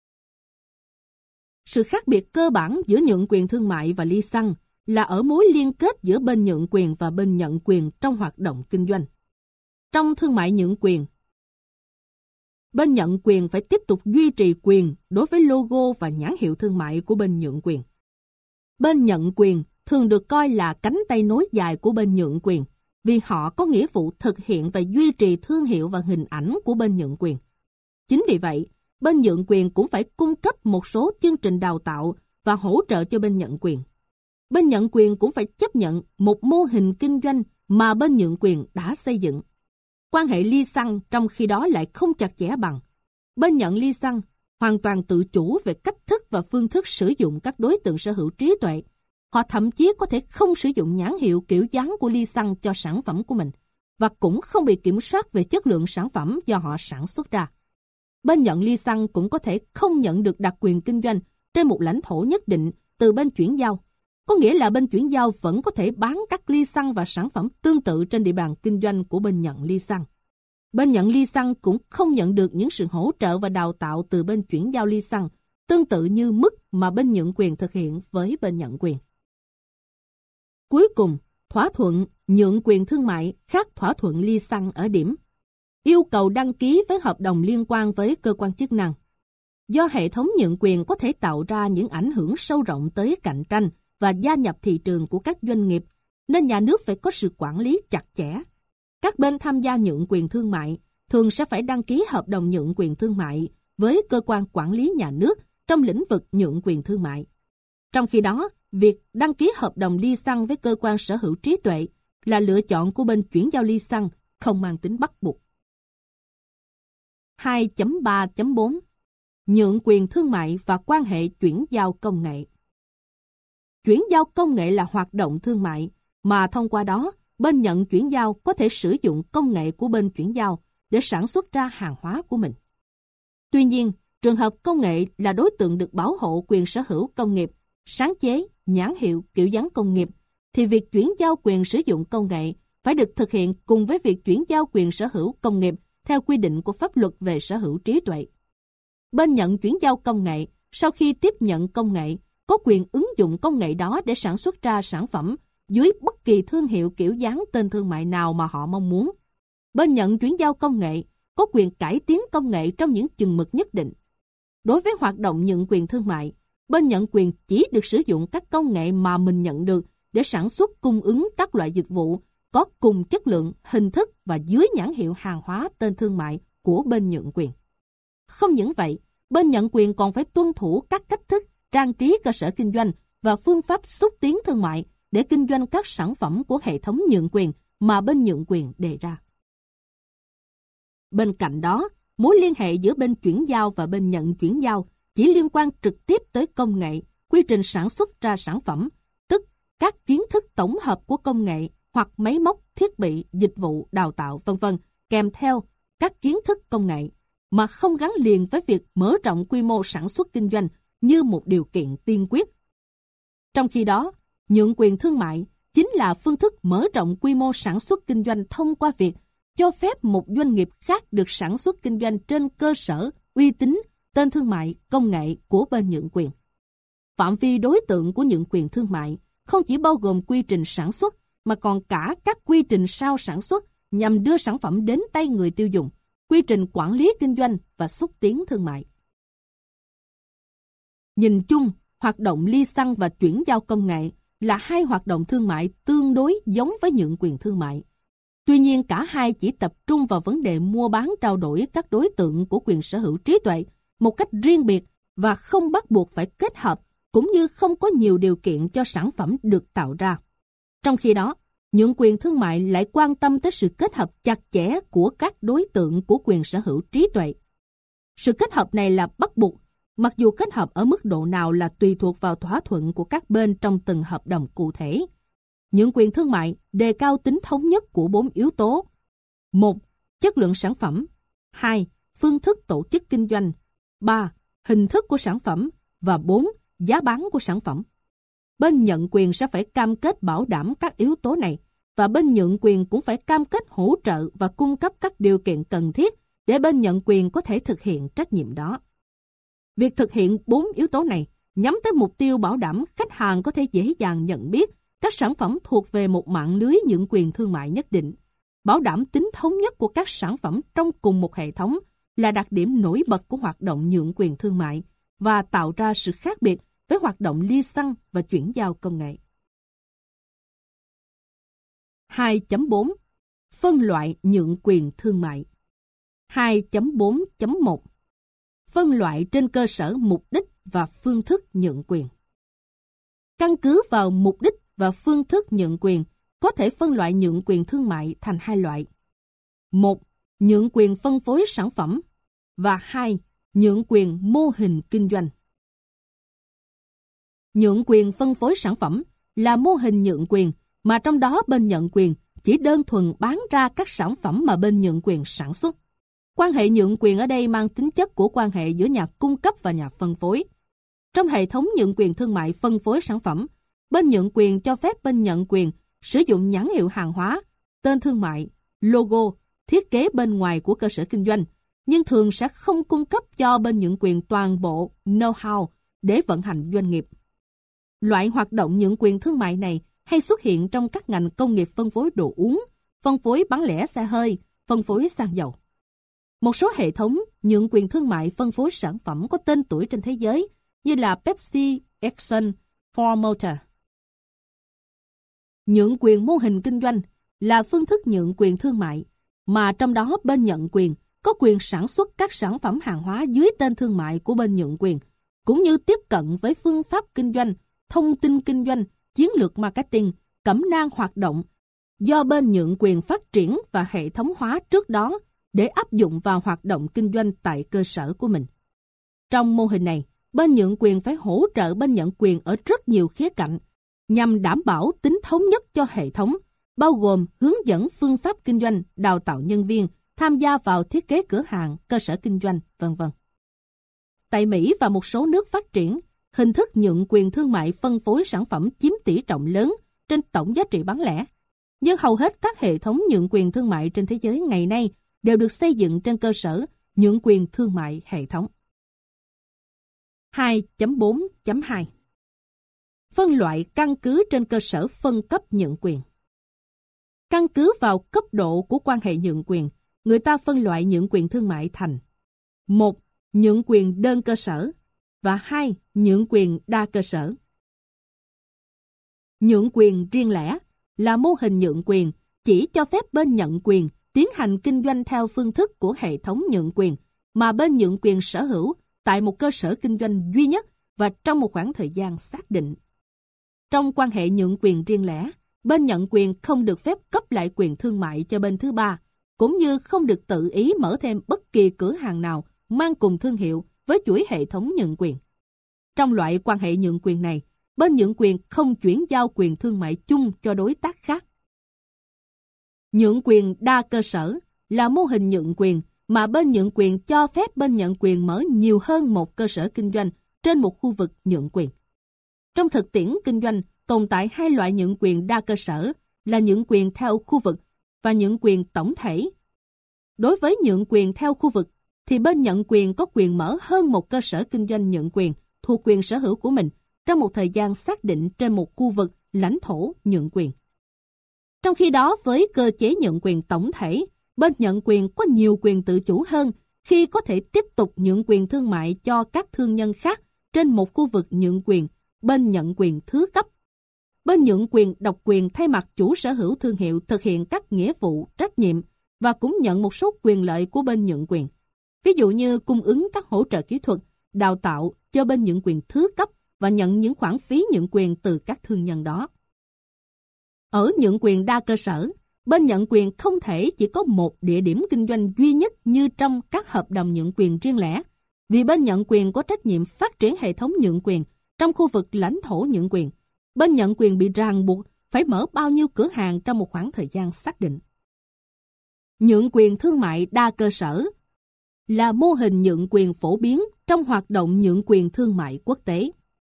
Sự khác biệt cơ bản giữa nhượng quyền thương mại và li xăng là ở mối liên kết giữa bên nhượng quyền và bên nhận quyền trong hoạt động kinh doanh. Trong thương mại nhượng quyền, bên nhận quyền phải tiếp tục duy trì quyền đối với logo và nhãn hiệu thương mại của bên nhượng quyền. Bên nhận quyền thường được coi là cánh tay nối dài của bên nhượng quyền vì họ có nghĩa vụ thực hiện và duy trì thương hiệu và hình ảnh của bên nhượng quyền. Chính vì vậy, bên nhượng quyền cũng phải cung cấp một số chương trình đào tạo và hỗ trợ cho bên nhận quyền. Bên nhận quyền cũng phải chấp nhận một mô hình kinh doanh mà bên nhượng quyền đã xây dựng. Quan hệ li xăng trong khi đó lại không chặt chẽ bằng. Bên nhận li xăng hoàn toàn tự chủ về cách thức và phương thức sử dụng các đối tượng sở hữu trí tuệ. Họ thậm chí có thể không sử dụng nhãn hiệu kiểu dáng của li xăng cho sản phẩm của mình và cũng không bị kiểm soát về chất lượng sản phẩm do họ sản xuất ra. Bên nhận li xăng cũng có thể không nhận được đặc quyền kinh doanh trên một lãnh thổ nhất định từ bên chuyển giao. Có nghĩa là bên chuyển giao vẫn có thể bán các li xăng và sản phẩm tương tự trên địa bàn kinh doanh của bên nhận li xăng. Bên nhận li xăng cũng không nhận được những sự hỗ trợ và đào tạo từ bên chuyển giao li xăng, tương tự như mức mà bên nhượng quyền thực hiện với bên nhận quyền. Cuối cùng, thỏa thuận nhượng quyền thương mại khác thỏa thuận li xăng ở điểm yêu cầu đăng ký với hợp đồng liên quan với cơ quan chức năng. Do hệ thống nhượng quyền có thể tạo ra những ảnh hưởng sâu rộng tới cạnh tranh và gia nhập thị trường của các doanh nghiệp, nên nhà nước phải có sự quản lý chặt chẽ. Các bên tham gia nhượng quyền thương mại thường sẽ phải đăng ký hợp đồng nhượng quyền thương mại với cơ quan quản lý nhà nước trong lĩnh vực nhượng quyền thương mại. Trong khi đó, việc đăng ký hợp đồng li xăng với cơ quan sở hữu trí tuệ là lựa chọn của bên chuyển giao li xăng, không mang tính bắt buộc. 2.3.4 Nhượng quyền thương mại và quan hệ chuyển giao công nghệ. Chuyển giao công nghệ là hoạt động thương mại mà thông qua đó, bên nhận chuyển giao có thể sử dụng công nghệ của bên chuyển giao để sản xuất ra hàng hóa của mình. Tuy nhiên, trường hợp công nghệ là đối tượng được bảo hộ quyền sở hữu công nghiệp, sáng chế, nhãn hiệu, kiểu dáng công nghiệp, thì việc chuyển giao quyền sử dụng công nghệ phải được thực hiện cùng với việc chuyển giao quyền sở hữu công nghiệp theo quy định của pháp luật về sở hữu trí tuệ. Bên nhận chuyển giao công nghệ, sau khi tiếp nhận công nghệ, có quyền ứng dụng công nghệ đó để sản xuất ra sản phẩm dưới bất kỳ thương hiệu kiểu dáng tên thương mại nào mà họ mong muốn. Bên nhận chuyển giao công nghệ có quyền cải tiến công nghệ trong những chừng mực nhất định. Đối với hoạt động nhượng quyền thương mại, bên nhận quyền chỉ được sử dụng các công nghệ mà mình nhận được để sản xuất cung ứng các loại dịch vụ có cùng chất lượng, hình thức và dưới nhãn hiệu hàng hóa tên thương mại của bên nhượng quyền. Không những vậy, bên nhận quyền còn phải tuân thủ các cách thức, trang trí cơ sở kinh doanh và phương pháp xúc tiến thương mại để kinh doanh các sản phẩm của hệ thống nhượng quyền mà bên nhượng quyền đề ra. Bên cạnh đó, mối liên hệ giữa bên chuyển giao và bên nhận chuyển giao chỉ liên quan trực tiếp tới công nghệ, quy trình sản xuất ra sản phẩm, tức các kiến thức tổng hợp của công nghệ hoặc máy móc, thiết bị, dịch vụ, đào tạo, v.v. kèm theo các kiến thức công nghệ, mà không gắn liền với việc mở rộng quy mô sản xuất kinh doanh như một điều kiện tiên quyết. Trong khi đó, nhượng quyền thương mại chính là phương thức mở rộng quy mô sản xuất kinh doanh thông qua việc cho phép một doanh nghiệp khác được sản xuất kinh doanh trên cơ sở uy tín, tên thương mại, công nghệ của bên nhượng quyền. Phạm vi đối tượng của nhượng quyền thương mại không chỉ bao gồm quy trình sản xuất mà còn cả các quy trình sau sản xuất nhằm đưa sản phẩm đến tay người tiêu dùng, quy trình quản lý kinh doanh và xúc tiến thương mại. Nhìn chung, hoạt động li xăng và chuyển giao công nghệ là hai hoạt động thương mại tương đối giống với nhượng quyền thương mại. Tuy nhiên, cả hai chỉ tập trung vào vấn đề mua bán trao đổi các đối tượng của quyền sở hữu trí tuệ một cách riêng biệt và không bắt buộc phải kết hợp, cũng như không có nhiều điều kiện cho sản phẩm được tạo ra. Trong khi đó, nhượng quyền thương mại lại quan tâm tới sự kết hợp chặt chẽ của các đối tượng của quyền sở hữu trí tuệ. Sự kết hợp này là bắt buộc, mặc dù kết hợp ở mức độ nào là tùy thuộc vào thỏa thuận của các bên trong từng hợp đồng cụ thể. nhượng quyền thương mại đề cao tính thống nhất của 4 yếu tố. 1. Chất lượng sản phẩm. 2. Phương thức tổ chức kinh doanh. 3. Hình thức của sản phẩm. Và 4. Giá bán của sản phẩm. Bên nhận quyền sẽ phải cam kết bảo đảm các yếu tố này, và bên nhượng quyền cũng phải cam kết hỗ trợ và cung cấp các điều kiện cần thiết để bên nhận quyền có thể thực hiện trách nhiệm đó. Việc thực hiện 4 yếu tố này nhắm tới mục tiêu bảo đảm khách hàng có thể dễ dàng nhận biết các sản phẩm thuộc về một mạng lưới nhượng quyền thương mại nhất định, bảo đảm tính thống nhất của các sản phẩm trong cùng một hệ thống là đặc điểm nổi bật của hoạt động nhượng quyền thương mại và tạo ra sự khác biệt với hoạt động ly xăng và chuyển giao công nghệ. 2.4. Phân loại nhượng quyền thương mại. 2.4.1. Phân loại trên cơ sở mục đích và phương thức nhượng quyền. Căn cứ vào mục đích và phương thức nhượng quyền, có thể phân loại nhượng quyền thương mại thành 2 loại. 1. Nhượng quyền phân phối sản phẩm. Và 2. Nhượng quyền mô hình kinh doanh. Nhượng quyền phân phối sản phẩm là mô hình nhượng quyền mà trong đó bên nhận quyền chỉ đơn thuần bán ra các sản phẩm mà bên nhượng quyền sản xuất. Quan hệ nhượng quyền ở đây mang tính chất của quan hệ giữa nhà cung cấp và nhà phân phối. Trong hệ thống nhượng quyền thương mại phân phối sản phẩm, bên nhượng quyền cho phép bên nhận quyền sử dụng nhãn hiệu hàng hóa, tên thương mại, logo, thiết kế bên ngoài của cơ sở kinh doanh, nhưng thường sẽ không cung cấp cho bên nhượng quyền toàn bộ know-how để vận hành doanh nghiệp. Loại hoạt động nhượng quyền thương mại này hay xuất hiện trong các ngành công nghiệp phân phối đồ uống, phân phối bán lẻ xe hơi, phân phối xăng dầu. Một số hệ thống nhượng quyền thương mại phân phối sản phẩm có tên tuổi trên thế giới như là Pepsi, Exxon, Ford Motor. Nhượng quyền mô hình kinh doanh là phương thức nhượng quyền thương mại mà trong đó bên nhận quyền có quyền sản xuất các sản phẩm hàng hóa dưới tên thương mại của bên nhượng quyền, cũng như tiếp cận với phương pháp kinh doanh, thông tin kinh doanh, chiến lược marketing, cẩm nang hoạt động do bên nhượng quyền phát triển và hệ thống hóa trước đó để áp dụng vào hoạt động kinh doanh tại cơ sở của mình. Trong mô hình này, bên nhượng quyền phải hỗ trợ bên nhận quyền ở rất nhiều khía cạnh nhằm đảm bảo tính thống nhất cho hệ thống, bao gồm hướng dẫn phương pháp kinh doanh, đào tạo nhân viên, tham gia vào thiết kế cửa hàng, cơ sở kinh doanh, v.v. Tại Mỹ và một số nước phát triển, hình thức nhượng quyền thương mại phân phối sản phẩm chiếm tỷ trọng lớn trên tổng giá trị bán lẻ. Nhưng hầu hết các hệ thống nhượng quyền thương mại trên thế giới ngày nay đều được xây dựng trên cơ sở nhượng quyền thương mại hệ thống. 2.4.2 Phân loại căn cứ trên cơ sở phân cấp nhượng quyền. Căn cứ vào cấp độ của quan hệ nhượng quyền, người ta phân loại nhượng quyền thương mại thành 1. Nhượng quyền đơn cơ sở và 2. Nhượng quyền đa cơ sở. Nhượng quyền riêng lẻ là mô hình nhượng quyền chỉ cho phép bên nhận quyền tiến hành kinh doanh theo phương thức của hệ thống nhượng quyền mà bên nhượng quyền sở hữu tại một cơ sở kinh doanh duy nhất và trong một khoảng thời gian xác định. Trong quan hệ nhượng quyền riêng lẻ, bên nhận quyền không được phép cấp lại quyền thương mại cho bên thứ ba, cũng như không được tự ý mở thêm bất kỳ cửa hàng nào mang cùng thương hiệu với chuỗi hệ thống nhượng quyền. Trong loại quan hệ nhượng quyền này, bên nhượng quyền không chuyển giao quyền thương mại chung cho đối tác khác. Nhượng quyền đa cơ sở là mô hình nhượng quyền mà bên nhượng quyền cho phép bên nhận quyền mở nhiều hơn một cơ sở kinh doanh trên một khu vực nhượng quyền. Trong thực tiễn kinh doanh, tồn tại 2 loại nhượng quyền đa cơ sở là nhượng quyền theo khu vực và nhượng quyền tổng thể. Đối với nhượng quyền theo khu vực, thì bên nhận quyền có quyền mở hơn một cơ sở kinh doanh nhượng quyền thuộc quyền sở hữu của mình trong một thời gian xác định trên một khu vực lãnh thổ nhượng quyền. Trong khi đó, với cơ chế nhượng quyền tổng thể, bên nhận quyền có nhiều quyền tự chủ hơn khi có thể tiếp tục nhượng quyền thương mại cho các thương nhân khác trên một khu vực nhượng quyền, bên nhận quyền thứ cấp. Bên nhượng quyền độc quyền thay mặt chủ sở hữu thương hiệu thực hiện các nghĩa vụ, trách nhiệm và cũng nhận một số quyền lợi của bên nhượng quyền. Ví dụ như cung ứng các hỗ trợ kỹ thuật, đào tạo cho bên nhượng quyền thứ cấp và nhận những khoản phí nhượng quyền từ các thương nhân đó. Ở nhượng quyền đa cơ sở, bên nhận quyền không thể chỉ có một địa điểm kinh doanh duy nhất như trong các hợp đồng nhượng quyền riêng lẻ, vì bên nhận quyền có trách nhiệm phát triển hệ thống nhượng quyền trong khu vực lãnh thổ nhượng quyền. Bên nhận quyền bị ràng buộc phải mở bao nhiêu cửa hàng trong một khoảng thời gian xác định. Nhượng quyền thương mại đa cơ sở là mô hình nhượng quyền phổ biến trong hoạt động nhượng quyền thương mại quốc tế.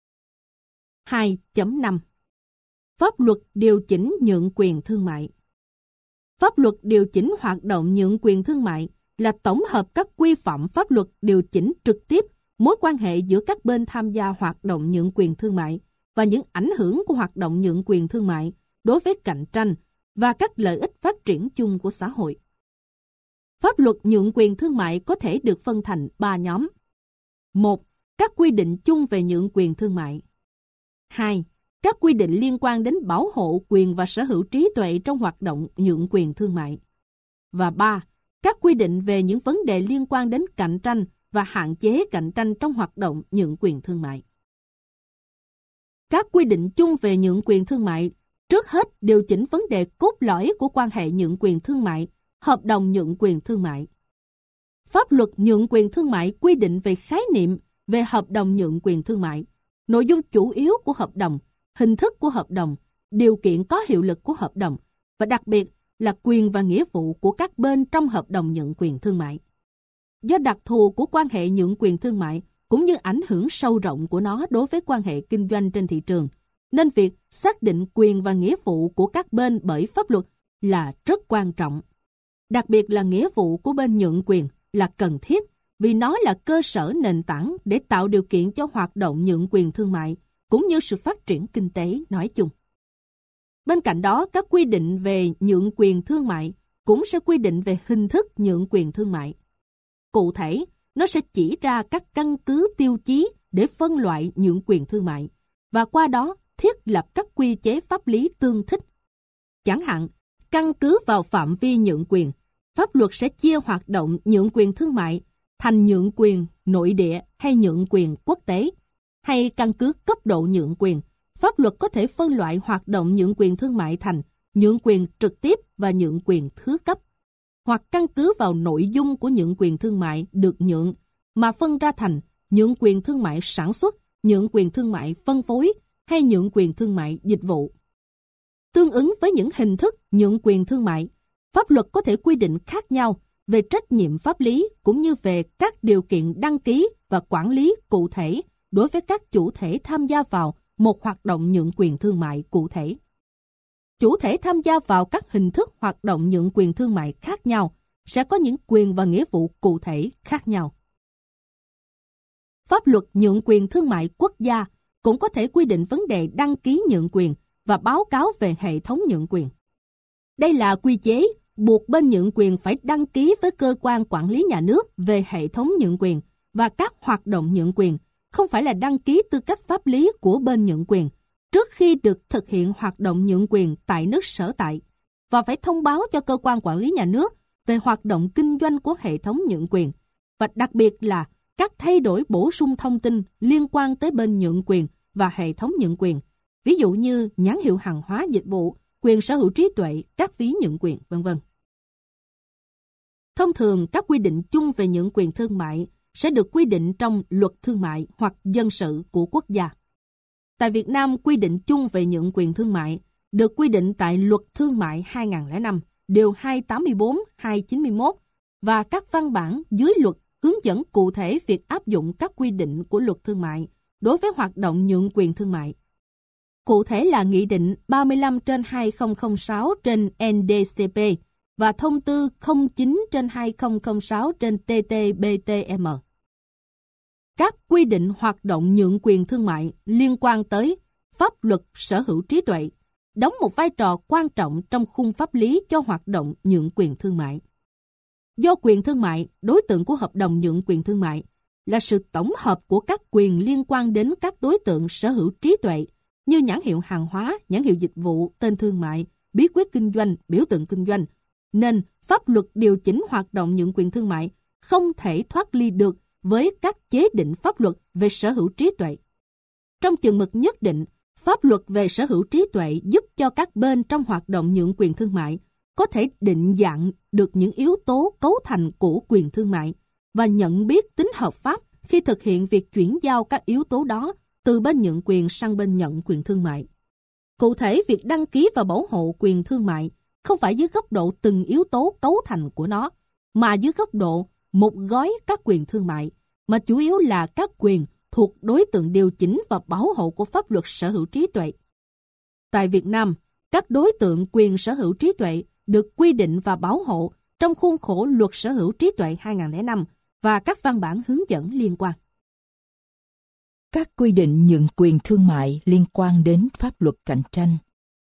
2.5 Pháp luật điều chỉnh nhượng quyền thương mại. Pháp luật điều chỉnh hoạt động nhượng quyền thương mại là tổng hợp các quy phạm pháp luật điều chỉnh trực tiếp mối quan hệ giữa các bên tham gia hoạt động nhượng quyền thương mại và những ảnh hưởng của hoạt động nhượng quyền thương mại đối với cạnh tranh và các lợi ích phát triển chung của xã hội. Pháp luật nhượng quyền thương mại có thể được phân thành 3 nhóm. 1. Các quy định chung về nhượng quyền thương mại. 2. Các quy định liên quan đến bảo hộ quyền và sở hữu trí tuệ trong hoạt động nhượng quyền thương mại. Và 3. Các quy định về những vấn đề liên quan đến cạnh tranh và hạn chế cạnh tranh trong hoạt động nhượng quyền thương mại. Các quy định chung về nhượng quyền thương mại trước hết điều chỉnh vấn đề cốt lõi của quan hệ nhượng quyền thương mại, hợp đồng nhượng quyền thương mại. Pháp luật nhượng quyền thương mại quy định về khái niệm về hợp đồng nhượng quyền thương mại, nội dung chủ yếu của hợp đồng, hình thức của hợp đồng, điều kiện có hiệu lực của hợp đồng và đặc biệt là quyền và nghĩa vụ của các bên trong hợp đồng nhượng quyền thương mại. Do đặc thù của quan hệ nhượng quyền thương mại cũng như ảnh hưởng sâu rộng của nó đối với quan hệ kinh doanh trên thị trường, nên việc xác định quyền và nghĩa vụ của các bên bởi pháp luật là rất quan trọng. Đặc biệt là nghĩa vụ của bên nhượng quyền là cần thiết vì nó là cơ sở nền tảng để tạo điều kiện cho hoạt động nhượng quyền thương mại cũng như sự phát triển kinh tế nói chung. Bên cạnh đó, các quy định về nhượng quyền thương mại cũng sẽ quy định về hình thức nhượng quyền thương mại. Cụ thể, nó sẽ chỉ ra các căn cứ tiêu chí để phân loại nhượng quyền thương mại và qua đó thiết lập các quy chế pháp lý tương thích. Chẳng hạn, căn cứ vào phạm vi nhượng quyền, pháp luật sẽ chia hoạt động nhượng quyền thương mại thành nhượng quyền nội địa hay nhượng quyền quốc tế, hay căn cứ cấp độ nhượng quyền, pháp luật có thể phân loại hoạt động nhượng quyền thương mại thành nhượng quyền trực tiếp và nhượng quyền thứ cấp, hoặc căn cứ vào nội dung của nhượng quyền thương mại được nhượng mà phân ra thành nhượng quyền thương mại sản xuất, nhượng quyền thương mại phân phối hay nhượng quyền thương mại dịch vụ. Tương ứng với những hình thức nhượng quyền thương mại, pháp luật có thể quy định khác nhau về trách nhiệm pháp lý cũng như về các điều kiện đăng ký và quản lý cụ thể đối với các chủ thể tham gia vào một hoạt động nhượng quyền thương mại cụ thể. Chủ thể tham gia vào các hình thức hoạt động nhượng quyền thương mại khác nhau sẽ có những quyền và nghĩa vụ cụ thể khác nhau. Pháp luật nhượng quyền thương mại quốc gia cũng có thể quy định vấn đề đăng ký nhượng quyền và báo cáo về hệ thống nhượng quyền. Đây là quy chế buộc bên nhượng quyền phải đăng ký với cơ quan quản lý nhà nước về hệ thống nhượng quyền và các hoạt động nhượng quyền, không phải là đăng ký tư cách pháp lý của bên nhượng quyền trước khi được thực hiện hoạt động nhượng quyền tại nước sở tại, và phải thông báo cho cơ quan quản lý nhà nước về hoạt động kinh doanh của hệ thống nhượng quyền, và đặc biệt là các thay đổi bổ sung thông tin liên quan tới bên nhượng quyền và hệ thống nhượng quyền, ví dụ như nhãn hiệu hàng hóa dịch vụ, quyền sở hữu trí tuệ, các phí nhượng quyền, v.v. Thông thường, các quy định chung về nhượng quyền thương mại sẽ được quy định trong luật thương mại hoặc dân sự của quốc gia. Tại Việt Nam, quy định chung về nhượng quyền thương mại được quy định tại Luật Thương mại 2005, Điều 284, 291 và các văn bản dưới luật hướng dẫn cụ thể việc áp dụng các quy định của Luật Thương mại đối với hoạt động nhượng quyền thương mại. Cụ thể là Nghị định 35/2006/NDCP và Thông tư 09/2006/TT-BTM. Các quy định hoạt động nhượng quyền thương mại liên quan tới pháp luật sở hữu trí tuệ đóng một vai trò quan trọng trong khung pháp lý cho hoạt động nhượng quyền thương mại. Do quyền thương mại, đối tượng của hợp đồng nhượng quyền thương mại là sự tổng hợp của các quyền liên quan đến các đối tượng sở hữu trí tuệ như nhãn hiệu hàng hóa, nhãn hiệu dịch vụ, tên thương mại, bí quyết kinh doanh, biểu tượng kinh doanh, nên pháp luật điều chỉnh hoạt động nhượng quyền thương mại không thể thoát ly được với các chế định pháp luật về sở hữu trí tuệ. Trong chừng mực nhất định, pháp luật về sở hữu trí tuệ giúp cho các bên trong hoạt động nhượng quyền thương mại có thể định dạng được những yếu tố cấu thành của quyền thương mại và nhận biết tính hợp pháp khi thực hiện việc chuyển giao các yếu tố đó từ bên nhượng quyền sang bên nhận quyền thương mại. Cụ thể, việc đăng ký và bảo hộ quyền thương mại không phải dưới góc độ từng yếu tố cấu thành của nó, mà dưới góc độ một gói các quyền thương mại, mà chủ yếu là các quyền thuộc đối tượng điều chỉnh và bảo hộ của pháp luật sở hữu trí tuệ. Tại Việt Nam, các đối tượng quyền sở hữu trí tuệ được quy định và bảo hộ trong khuôn khổ Luật Sở hữu trí tuệ 2005 và các văn bản hướng dẫn liên quan. Các quy định nhượng quyền thương mại liên quan đến pháp luật cạnh tranh.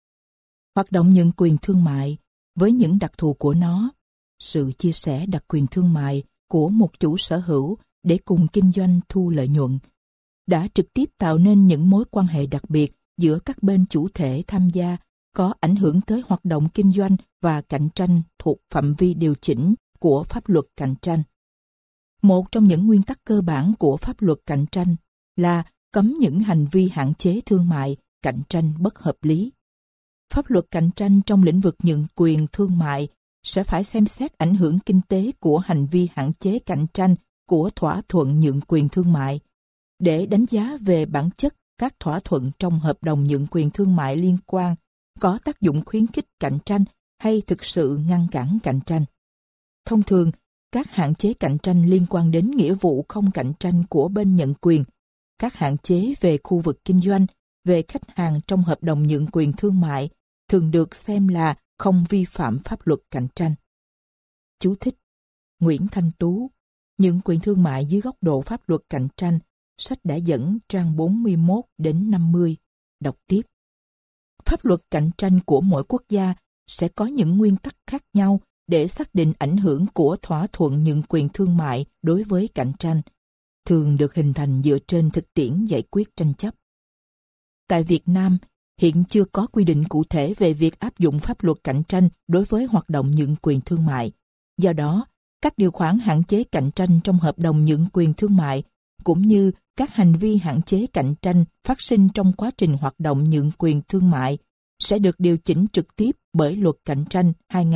Hoạt động nhượng quyền thương mại với những đặc thù của nó, sự chia sẻ đặc quyền thương mại của một chủ sở hữu để cùng kinh doanh thu lợi nhuận, đã trực tiếp tạo nên những mối quan hệ đặc biệt giữa các bên chủ thể tham gia, có ảnh hưởng tới hoạt động kinh doanh và cạnh tranh thuộc phạm vi điều chỉnh của pháp luật cạnh tranh. Một trong những nguyên tắc cơ bản của pháp luật cạnh tranh là cấm những hành vi hạn chế thương mại, cạnh tranh bất hợp lý. Pháp luật cạnh tranh trong lĩnh vực nhượng quyền thương mại sẽ phải xem xét ảnh hưởng kinh tế của hành vi hạn chế cạnh tranh của thỏa thuận nhượng quyền thương mại, để đánh giá về bản chất các thỏa thuận trong hợp đồng nhượng quyền thương mại liên quan có tác dụng khuyến khích cạnh tranh hay thực sự ngăn cản cạnh tranh. Thông thường, các hạn chế cạnh tranh liên quan đến nghĩa vụ không cạnh tranh của bên nhận quyền, các hạn chế về khu vực kinh doanh, về khách hàng trong hợp đồng nhượng quyền thương mại thường được xem là không vi phạm pháp luật cạnh tranh. Chú thích: Nguyễn Thanh Tú, Nhượng quyền thương mại dưới góc độ pháp luật cạnh tranh, sách đã dẫn trang 41 đến 50. Đọc tiếp. Pháp luật cạnh tranh của mỗi quốc gia sẽ có những nguyên tắc khác nhau để xác định ảnh hưởng của thỏa thuận nhượng quyền thương mại đối với cạnh tranh, thường được hình thành dựa trên thực tiễn giải quyết tranh chấp. Tại Việt Nam, hiện chưa có quy định cụ thể về việc áp dụng pháp luật cạnh tranh đối với hoạt động nhượng quyền thương mại. Do đó, các điều khoản hạn chế cạnh tranh trong hợp đồng nhượng quyền thương mại, cũng như các hành vi hạn chế cạnh tranh phát sinh trong quá trình hoạt động nhượng quyền thương mại, sẽ được điều chỉnh trực tiếp bởi Luật Cạnh tranh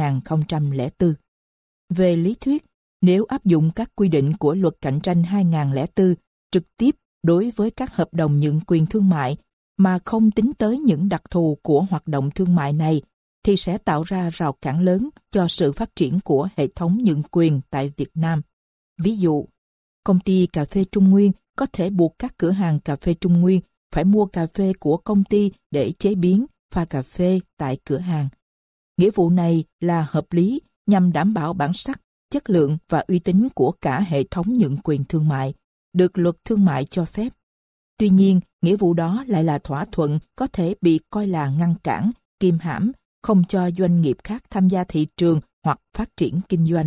2004. Về lý thuyết, nếu áp dụng các quy định của Luật Cạnh tranh 2004 trực tiếp đối với các hợp đồng nhượng quyền thương mại mà không tính tới những đặc thù của hoạt động thương mại này, thì sẽ tạo ra rào cản lớn cho sự phát triển của hệ thống nhượng quyền tại Việt Nam. Ví dụ, công ty cà phê Trung Nguyên có thể buộc các cửa hàng cà phê Trung Nguyên phải mua cà phê của công ty để chế biến, pha cà phê tại cửa hàng. Nghĩa vụ này là hợp lý nhằm đảm bảo bản sắc, chất lượng và uy tín của cả hệ thống nhượng quyền thương mại, được luật thương mại cho phép. Tuy nhiên, nghĩa vụ đó lại là thỏa thuận có thể bị coi là ngăn cản, kìm hãm, không cho doanh nghiệp khác tham gia thị trường hoặc phát triển kinh doanh.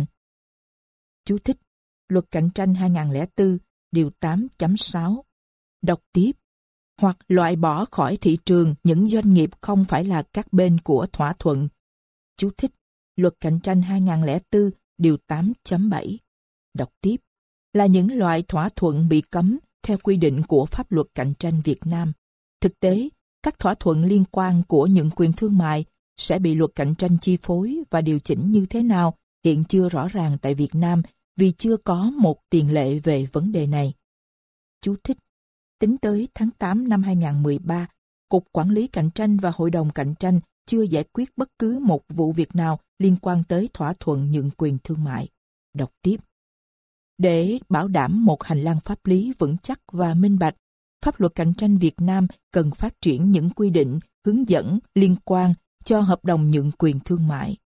Chú thích: Luật Cạnh tranh 2004, điều 8.6. Đọc tiếp. Hoặc loại bỏ khỏi thị trường những doanh nghiệp không phải là các bên của thỏa thuận. Chú thích: Luật Cạnh tranh 2004, điều 8.7. Đọc tiếp. Là những loại thỏa thuận bị cấm theo quy định của pháp luật cạnh tranh Việt Nam. Thực tế, các thỏa thuận liên quan của nhượng quyền thương mại sẽ bị luật cạnh tranh chi phối và điều chỉnh như thế nào hiện chưa rõ ràng tại Việt Nam vì chưa có một tiền lệ về vấn đề này. Chú thích: Tính tới tháng 8 năm 2013, Cục Quản lý Cạnh tranh và Hội đồng Cạnh tranh chưa giải quyết bất cứ một vụ việc nào liên quan tới thỏa thuận nhượng quyền thương mại. Đọc tiếp. Để bảo đảm một hành lang pháp lý vững chắc và minh bạch, pháp luật cạnh tranh Việt Nam cần phát triển những quy định, hướng dẫn liên quan cho hợp đồng nhượng quyền thương mại.